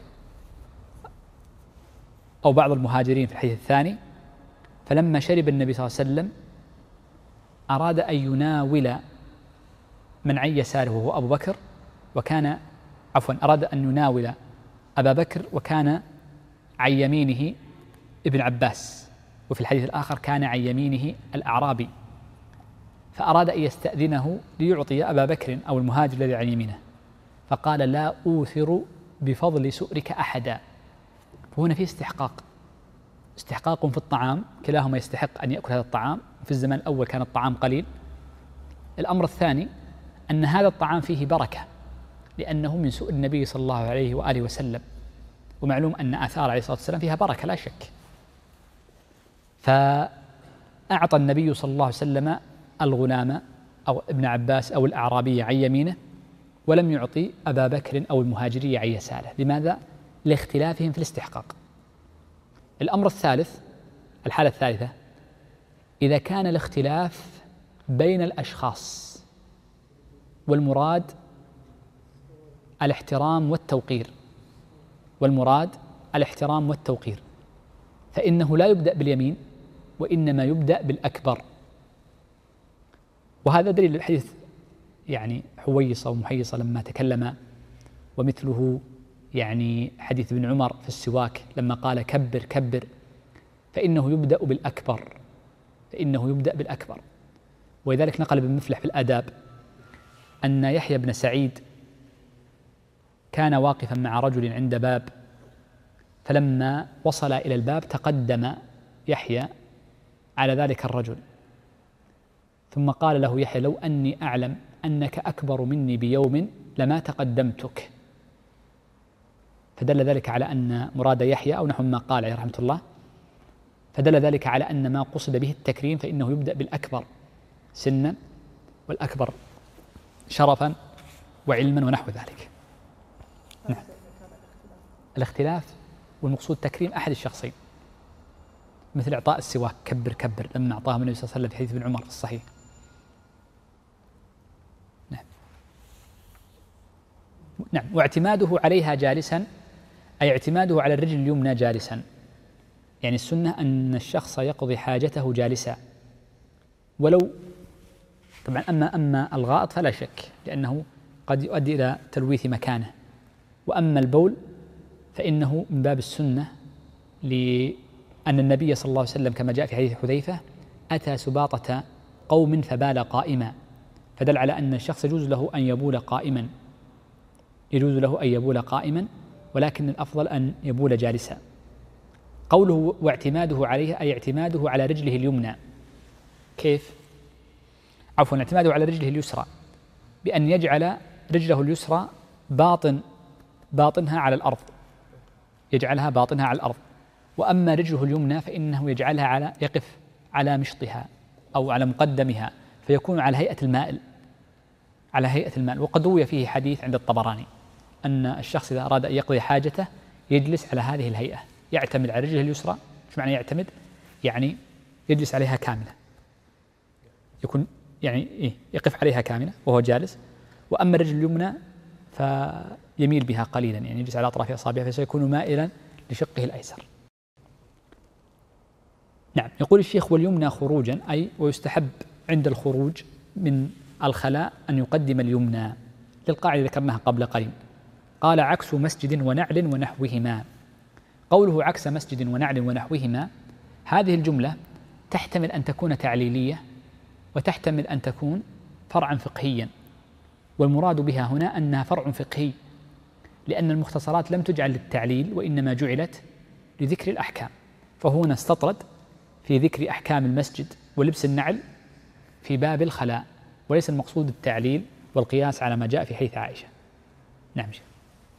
أو بعض المهاجرين في الحديث الثاني، فلما شرب النبي صلى الله عليه وسلم أراد أن يناول من عن يساره وهو أبو بكر، وكان عفوا أراد أن يناول أبا بكر وكان عن يمينه ابن عباس، وفي الحديث الآخر كان عن يمينه الأعرابي، فأراد أن يستأذنه ليعطي أبا بكر أو المهاجر الذي عن يمينه، فقال لا أوثر بفضل سؤرك أحدا. فهنا في استحقاق استحقاق في الطعام، كلاهما يستحق أن يأكل هذا الطعام. في الزمان الأول كان الطعام قليل. الأمر الثاني أن هذا الطعام فيه بركة لأنه من سؤل النبي صلى الله عليه وآله وسلم، ومعلوم أن آثار عليه الصلاة والسلام فيها بركة لا شك. فأعطى النبي صلى الله عليه وسلم الغلام أو ابن عباس أو الأعرابي عن يمينه، ولم يعطي أبا بكر أو المهاجري عن يساره. لماذا؟ لاختلافهم في الاستحقاق. الأمر الثالث، الحالة الثالثة، إذا كان الاختلاف بين الأشخاص والمراد الاحترام والتوقير والمراد الاحترام والتوقير فإنه لا يبدأ باليمين وإنما يبدأ بالأكبر. وهذا دليل الحديث يعني حويصة ومحيصة لما تكلم، ومثله يعني حديث ابن عمر في السواك لما قال كبر كبر، فإنه يبدأ بالأكبر فإنه يبدأ بالأكبر. ولذلك نقل ابن مفلح في الآداب أن يحيى بن سعيد كان واقفا مع رجل عند باب، فلما وصل إلى الباب تقدم يحيى على ذلك الرجل، ثم قال له يحيى لو أني أعلم أنك أكبر مني بيوم لما تقدمتك. فدل ذلك على أن مراد يحيى أو نحو ما قال عليه رحمة الله، فدل ذلك على أن ما قصد به التكريم فإنه يبدأ بالأكبر سنا والأكبر شرفا وعلما ونحو ذلك. نعم. الاختلاف والمقصود تكريم أحد الشخصين، مثل إعطاء السواك كبر كبر لما أعطاه النبي صلى الله عليه وسلم في حديث ابن عمر في الصحيح. نعم. نعم. واعتماده عليها جالسا، أي اعتماده على الرجل اليمنى جالسا، يعني السنة أن الشخص يقضي حاجته جالسا، ولو طبعا أما أما الغائط فلا شك لأنه قد يؤدي إلى تلويث مكانه، وأما البول فإنه من باب السنة، لأن النبي صلى الله عليه وسلم كما جاء في حديث حذيفة أتى سباطة قوم فبال قائما، فدل على أن الشخص يجوز له أن يبول قائما يجوز له أن يبول قائما ولكن الأفضل أن يبول جالسا. قوله واعتماده عليها أي اعتماده على رجله اليمنى، كيف؟ عفوا اعتماده على رجله اليسرى بأن يجعل رجله اليسرى باطن باطنها على الأرض، يجعلها باطنها على الأرض، وأما رجله اليمنى فإنه يجعلها على يقف على مشطها أو على مقدمها، فيكون على هيئة المائل، على هيئة المائل. وقد روي فيه حديث عند الطبراني أن الشخص إذا أراد أن يقضي حاجته يجلس على هذه الهيئة، يعتمد على رجله اليسرى. شو معنى يعتمد؟ يعني يجلس عليها كاملة، يكون يعني إيه يقف عليها كاملة وهو جالس. وأما الرجل اليمنى فيميل بها قليلا، يعني يجلس على أطراف أصابعها فسيكون مائلا لشقه الأيسر. نعم. يقول الشيخ: واليمنى خروجا، أي ويستحب عند الخروج من الخلاء أن يقدم اليمنى، للقاعدة ذكرناها قبل قليل. قال: عكس مسجد ونعل ونحوهما. قوله عكس مسجد ونعل ونحوهما، هذه الجملة تحتمل أن تكون تعليلية وتحتمل أن تكون فرعا فقهيا، والمراد بها هنا أنها فرع فقهي، لأن المختصرات لم تجعل للتعليل وإنما جعلت لذكر الأحكام، فهنا استطرد في ذكر أحكام المسجد ولبس النعل في باب الخلاء، وليس المقصود التعليل والقياس على ما جاء في حديث عائشة. نعم شيخ.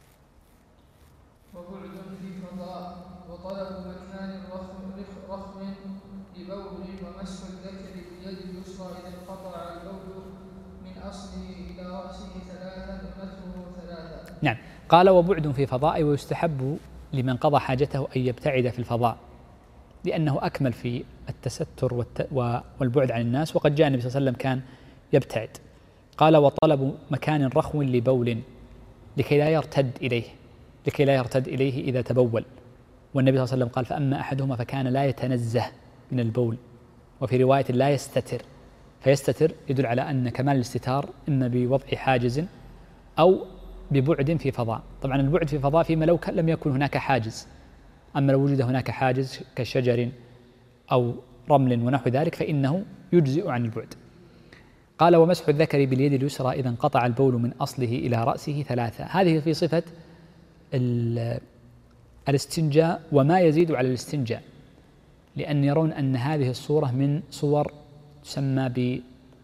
وبعد في فضاء، وطلب مكان رخو لبول، ومسح الذكر باليد اليسرى إذا انقطع البول من أصله إلى رأسه ثلاثا ونتره ثلاثا. نعم. قال: وبعد في فضاء، ويستحب لمن قضى حاجته أن يبتعد في الفضاء، لأنه أكمل في التستر والبعد عن الناس، وقد جاء النبي صلى الله عليه وسلم كان يبتعد. قال: وطلب مكان رخو لبول لكي لا يرتد إليه لكي لا يرتد إليه إذا تبول. والنبي صلى الله عليه وسلم قال: فأما أحدهما فكان لا يتنزه من البول، وفي رواية لا يستتر. فيستتر يدل على أن كمال الاستتار إما بوضع حاجز أو ببعد في فضاء. طبعا البعد في فضاء فيما لو لم يكن هناك حاجز، أما لو وجد هناك حاجز كشجر أو رمل ونحو ذلك فإنه يجزئ عن البعد. قال: ومسح الذكر باليد اليسرى إذا انقطع البول من أصله إلى رأسه ثلاثة. هذه في صفة الاستنجاء وما يزيد على الاستنجاء، لأن يرون أن هذه الصورة من صور تسمى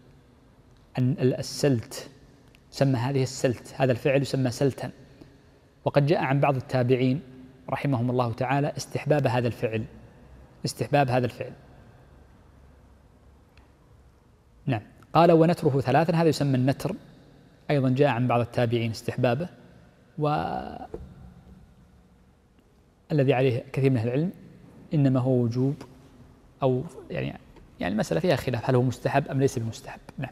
بالسلت، تسمى هذه السلت، هذا الفعل يسمى سلتا. وقد جاء عن بعض التابعين رحمهم الله تعالى استحباب هذا الفعل استحباب هذا الفعل نعم. قال: ونتره ثلاثا، هذا يسمى النتر، أيضا جاء عن بعض التابعين استحبابه، والذي عليه كثير من أهل العلم إنما هو وجوب، أو يعني يعني المسألة فيها خلاف هل هو مستحب أم ليس بمستحب. نعم.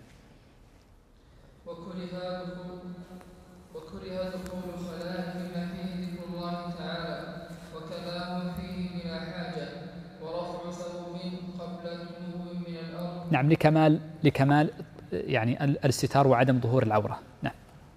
وكره وكره دخول الخلاء بما فيه ذكر الله تعالى وكلام فيه بلا حاجة، ورفع ثوب قبل دنو من الأرض. نعم. لكمال لكمال يعني الاستتار وعدم ظهور العورة. نعم.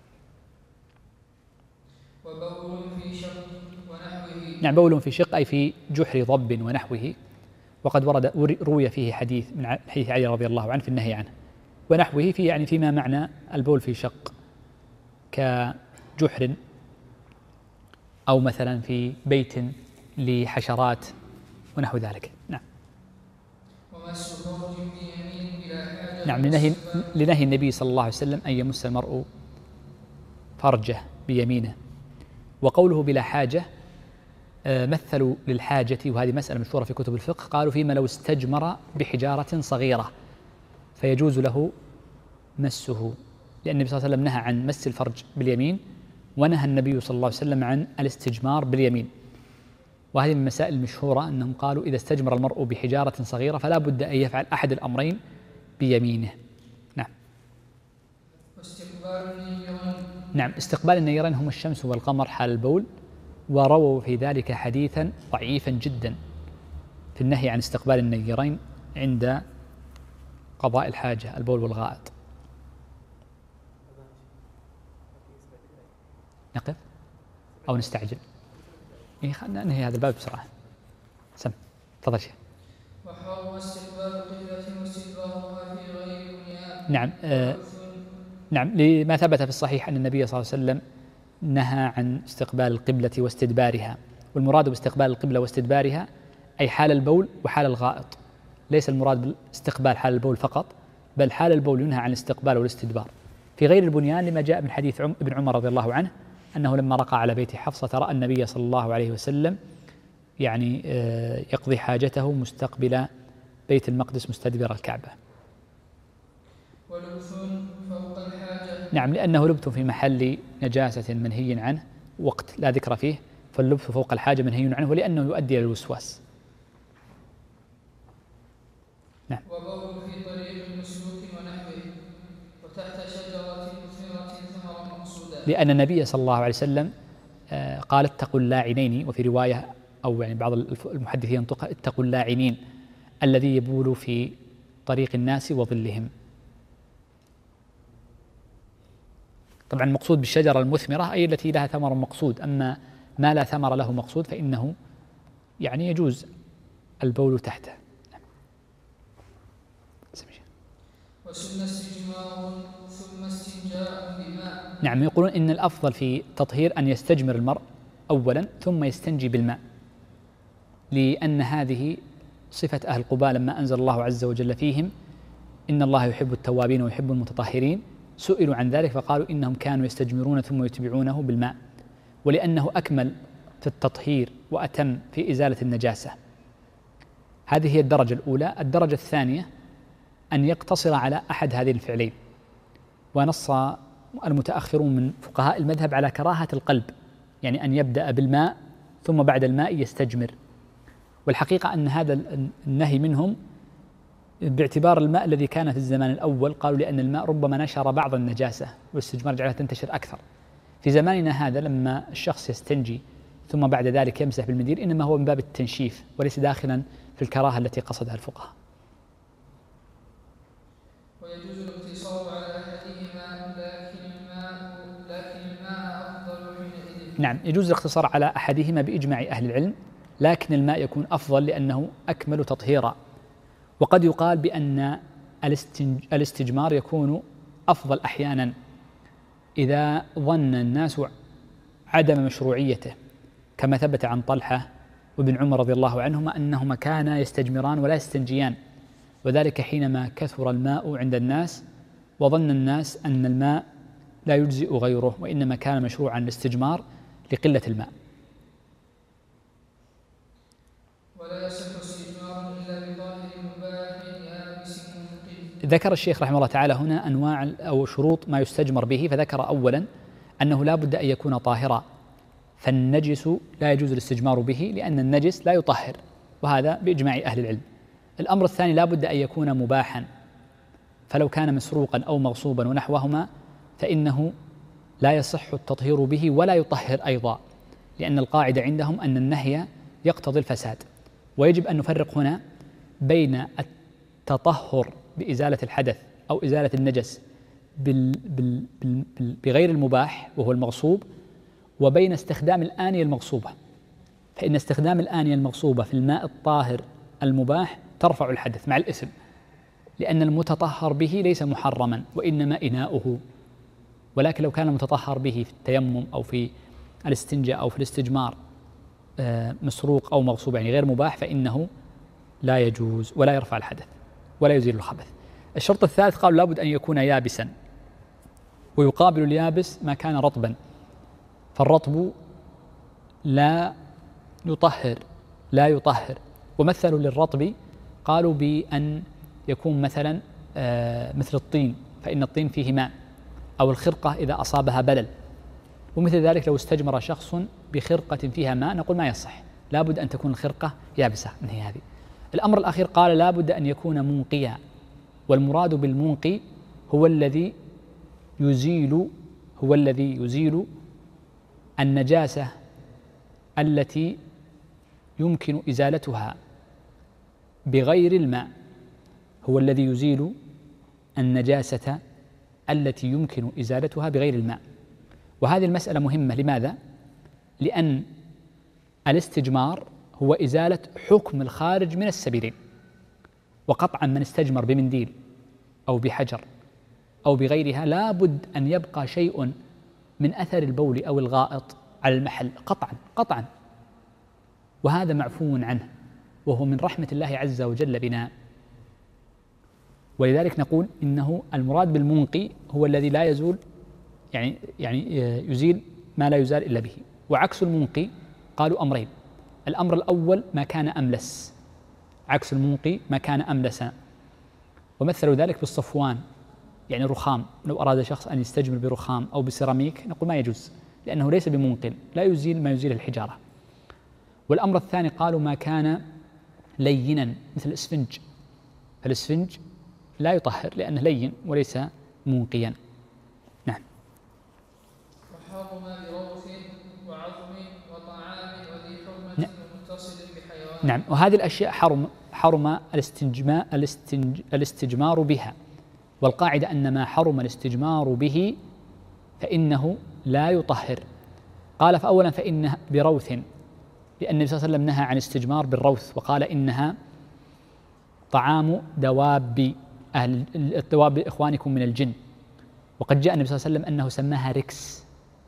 وبول في شق ونحوه. نعم. بول في شق أي في جحر ضب ونحوه، وقد ورد روي فيه حديث من حديث علي رضي الله عنه في النهي عنه. ونحوه في يعني فيما معنى البول في شق كجحر، أو مثلا في بيت لحشرات ونحو ذلك. نعم. ومس فرج بيمين بلا حاجة. نعم. لنهي, لنهي النبي صلى الله عليه وسلم أن يمس المرء فرجه بيمينه. وقوله بلا حاجة مثلوا للحاجة، وهذه مسألة مشهورة في كتب الفقه، قالوا فيما لو استجمر بحجارة صغيرة فيجوز له مسه، لأن النبي صلى الله عليه وسلم نهى عن مس الفرج باليمين، ونهى النبي صلى الله عليه وسلم عن الاستجمار باليمين. وهذه من المسائل المشهورة أنهم قالوا إذا استجمر المرء بحجارة صغيرة فلا بد أن يفعل أحد الأمرين بيمينه. نعم. واستقبال النيرين. نعم. استقبال النيرين هم الشمس والقمر حال البول، ورووا في ذلك حديثا ضعيفا جدا في النهي عن استقبال النيرين عند قضاء الحاجة، البول والغائط. نقف أو نستعجل؟ إيه خلنا ننهي هذا الباب بسرعة. سم تفضل شيخ. وحرم استقبال قبلة واستدبارها في غير بنيان. نعم. آه نعم. لما ثبت في الصحيح أن النبي صلى الله عليه وسلم نهى عن استقبال القبلة واستدبارها، والمراد باستقبال القبلة واستدبارها أي حال البول وحال الغائط، ليس المراد بالاستقبال حال البول فقط، بل حال البول ينهى عن الاستقبال والاستدبار. في غير البنيان لما جاء من حديث ابن عمر رضي الله عنه أنه لما رقى على بيت حفصة رأى النبي صلى الله عليه وسلم يعني يقضي حاجته مستقبل بيت المقدس مستدبر الكعبة. ولبث فوق الحاجة. نعم، لأنه لبث في محل نجاسة منهي عنه وقت لا ذكر فيه، فاللبث فوق الحاجة منهي عنه ولأنه يؤدي إلى الوسواس. نعم. وبول في طريق مسلوك ونحوه وتحت شجرة مثمرة ثمرا مقصودا. لأن النبي صلى الله عليه وسلم قال اتقوا اللاعنين، وفي رواية أو يعني بعض المحدثين ينطقها اتقوا اللاعنين الذي يبول في طريق الناس وظلهم. طبعا المقصود بالشجرة المثمرة أي التي لها ثمر مقصود، أما ما لا ثمر له مقصود فإنه يعني يجوز البول تحته. وسن استجمار ثم استنجاء بماء. نعم، يقولون إن الأفضل في التطهير أن يستجمر المرء أولا ثم يستنجي بالماء، لأن هذه صفة أهل قباء لما أنزل الله عز وجل فيهم إن الله يحب التوابين ويحب المتطهرين، سئلوا عن ذلك فقالوا إنهم كانوا يستجمرون ثم يتبعونه بالماء، ولأنه أكمل في التطهير وأتم في إزالة النجاسة. هذه هي الدرجة الأولى. الدرجة الثانية أن يقتصر على أحد هذين الفعلين، ونص المتأخرون من فقهاء المذهب على كراهة القلب، يعني أن يبدأ بالماء ثم بعد الماء يستجمر. والحقيقة أن هذا النهي منهم باعتبار الماء الذي كان في الزمان الأول، قالوا لأن الماء ربما نشر بعض النجاسة والاستجمار جعلها تنتشر أكثر. في زماننا هذا لما الشخص يستنجي ثم بعد ذلك يمسح بالمنديل إنما هو من باب التنشيف وليس داخلا في الكراهة التي قصدها الفقهاء. ويجوز الاقتصار على أحدهما لكن الماء لكن الماء أفضل حينئذ. نعم، يجوز الاقتصار على أحدهما بإجماع أهل العلم، لكن الماء يكون أفضل لأنه أكمل تطهيرا. وقد يقال بأن الاستجمار يكون أفضل أحيانا إذا ظن الناس عدم مشروعيته، كما ثبت عن طلحة وابن عمر رضي الله عنهما أنهما كانا يستجمران ولا يستنجيان، وذلك حينما كثر الماء عند الناس وظن الناس أن الماء لا يجزئ غيره وإنما كان مشروعا الاستجمار لقلة الماء. ولا يصح استجمار إلا بطاهر مباح يابس منقذ. ذكر الشيخ رحمه الله تعالى هنا أنواع أو شروط ما يستجمر به، فذكر أولا أنه لا بد أن يكون طاهرا، فالنجس لا يجوز الاستجمار به لأن النجس لا يطهر، وهذا بإجماع أهل العلم. الأمر الثاني لا بد أن يكون مباحا، فلو كان مسروقا أو مغصوبا ونحوهما فإنه لا يصح التطهير به ولا يطهر أيضا، لأن القاعدة عندهم أن النهي يقتضي الفساد. ويجب أن نفرق هنا بين التطهر بإزالة الحدث أو إزالة النجس بال بال بال بغير المباح وهو المغصوب، وبين استخدام الآنية المغصوبة. فإن استخدام الآنية المغصوبة في الماء الطاهر المباح ترفع الحدث مع الإثم، لأن المتطهر به ليس محرما وإنما إناؤه. ولكن لو كان المتطهر به في التيمم أو في الاستنجاء أو في الاستجمار مسروق أو مغصوب يعني غير مباح فإنه لا يجوز ولا يرفع الحدث ولا يزيل الخبث. الشرط الثالث قالوا لابد أن يكون يابسا، ويقابل اليابس ما كان رطبا، فالرطب لا يطهر لا يطهر ومثلوا للرطب قالوا بأن يكون مثلا مثل الطين، فإن الطين فيه ماء، أو الخرقة إذا أصابها بلل. ومثل ذلك لو استجمر شخص بخرقة فيها ماء نقول ما يصح، لا بد أن تكون الخرقة يابسة. انهي هذه. الأمر الأخير قال لا بد أن يكون منقيا، والمراد بالمنقي هو الذي يزيل هو الذي يزيل النجاسة التي يمكن إزالتها بغير الماء، هو الذي يزيل النجاسة التي يمكن إزالتها بغير الماء. وهذه المسألة مهمة. لماذا؟ لأن الاستجمار هو إزالة حكم الخارج من السبيلين، وقطعا من استجمر بمنديل أو بحجر أو بغيرها لا بد أن يبقى شيء من أثر البول أو الغائط على المحل قطعا قطعا، وهذا معفو عنه، وهو من رحمة الله عز وجل بنا، ولذلك نقول إنه المراد بالمنقي هو الذي لا يزول يعني يعني يزيل ما لا يزال إلا به. وعكس المنقي قالوا أمرين: الأمر الأول ما كان أملس، عكس المنقي ما كان أملسا، ومثلوا ذلك بالصفوان يعني رخام. لو أراد شخص أن يستجمر برخام أو بسيراميك نقول ما يجوز، لأنه ليس بمنقل، لا يزيل ما يزيل الحجارة. والأمر الثاني قالوا ما كان لينا مثل الإسفنج، فالإسفنج لا يطهر لأنه لين وليس منقيا. نعم. وحرم بروث وعظم وطعام وذي حرمة متصل بحيوان. نعم. وهذه الأشياء حرم حرم الاستجماء الاستنج الاستجمار بها، والقاعدة أن ما حرم الاستجمار به فإنه لا يطهر. قال فأولا فإنها بروث، لأن النبي صلى الله عليه وسلم نهى عن الاستجمار بالروث، وقال إنها طعام دواب أهل الدواب إخوانكم من الجن. وقد جاء النبي صلى الله عليه وسلم أنه سماها ركس،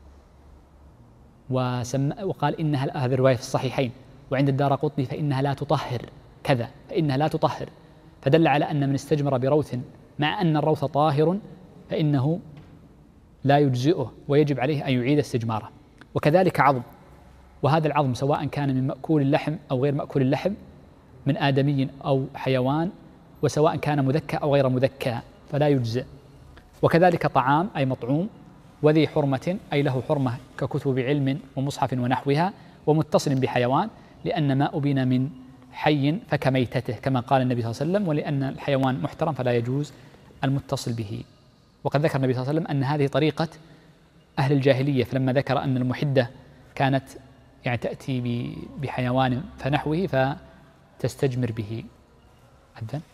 وسم وقال إنها، هذه الرواية في الصحيحين، وعند الدارقطني فإنها لا تطهر كذا، فإنها لا تطهر، فدل على أن من استجمر بروث مع أن الروث طاهر فإنه لا يجزئه ويجب عليه أن يعيد استجماره. وكذلك عظم، وهذا العظم سواء كان من مأكول اللحم أو غير مأكول اللحم، من آدمي أو حيوان، وسواء كان مذكى أو غير مذكى فلا يجزئ. وكذلك طعام أي مطعوم، وذي حرمة أي له حرمة ككتب علم ومصحف ونحوها، ومتصل بحيوان، لأن ما أبين من حي فكميتته كما قال النبي صلى الله عليه وسلم، ولأن الحيوان محترم فلا يجوز المتصل به. وقد ذكر النبي صلى الله عليه وسلم أن هذه طريقة أهل الجاهلية، فلما ذكر أن المحدة كانت يعني تأتي بحيوان فنحوه فتستجمر به. أذن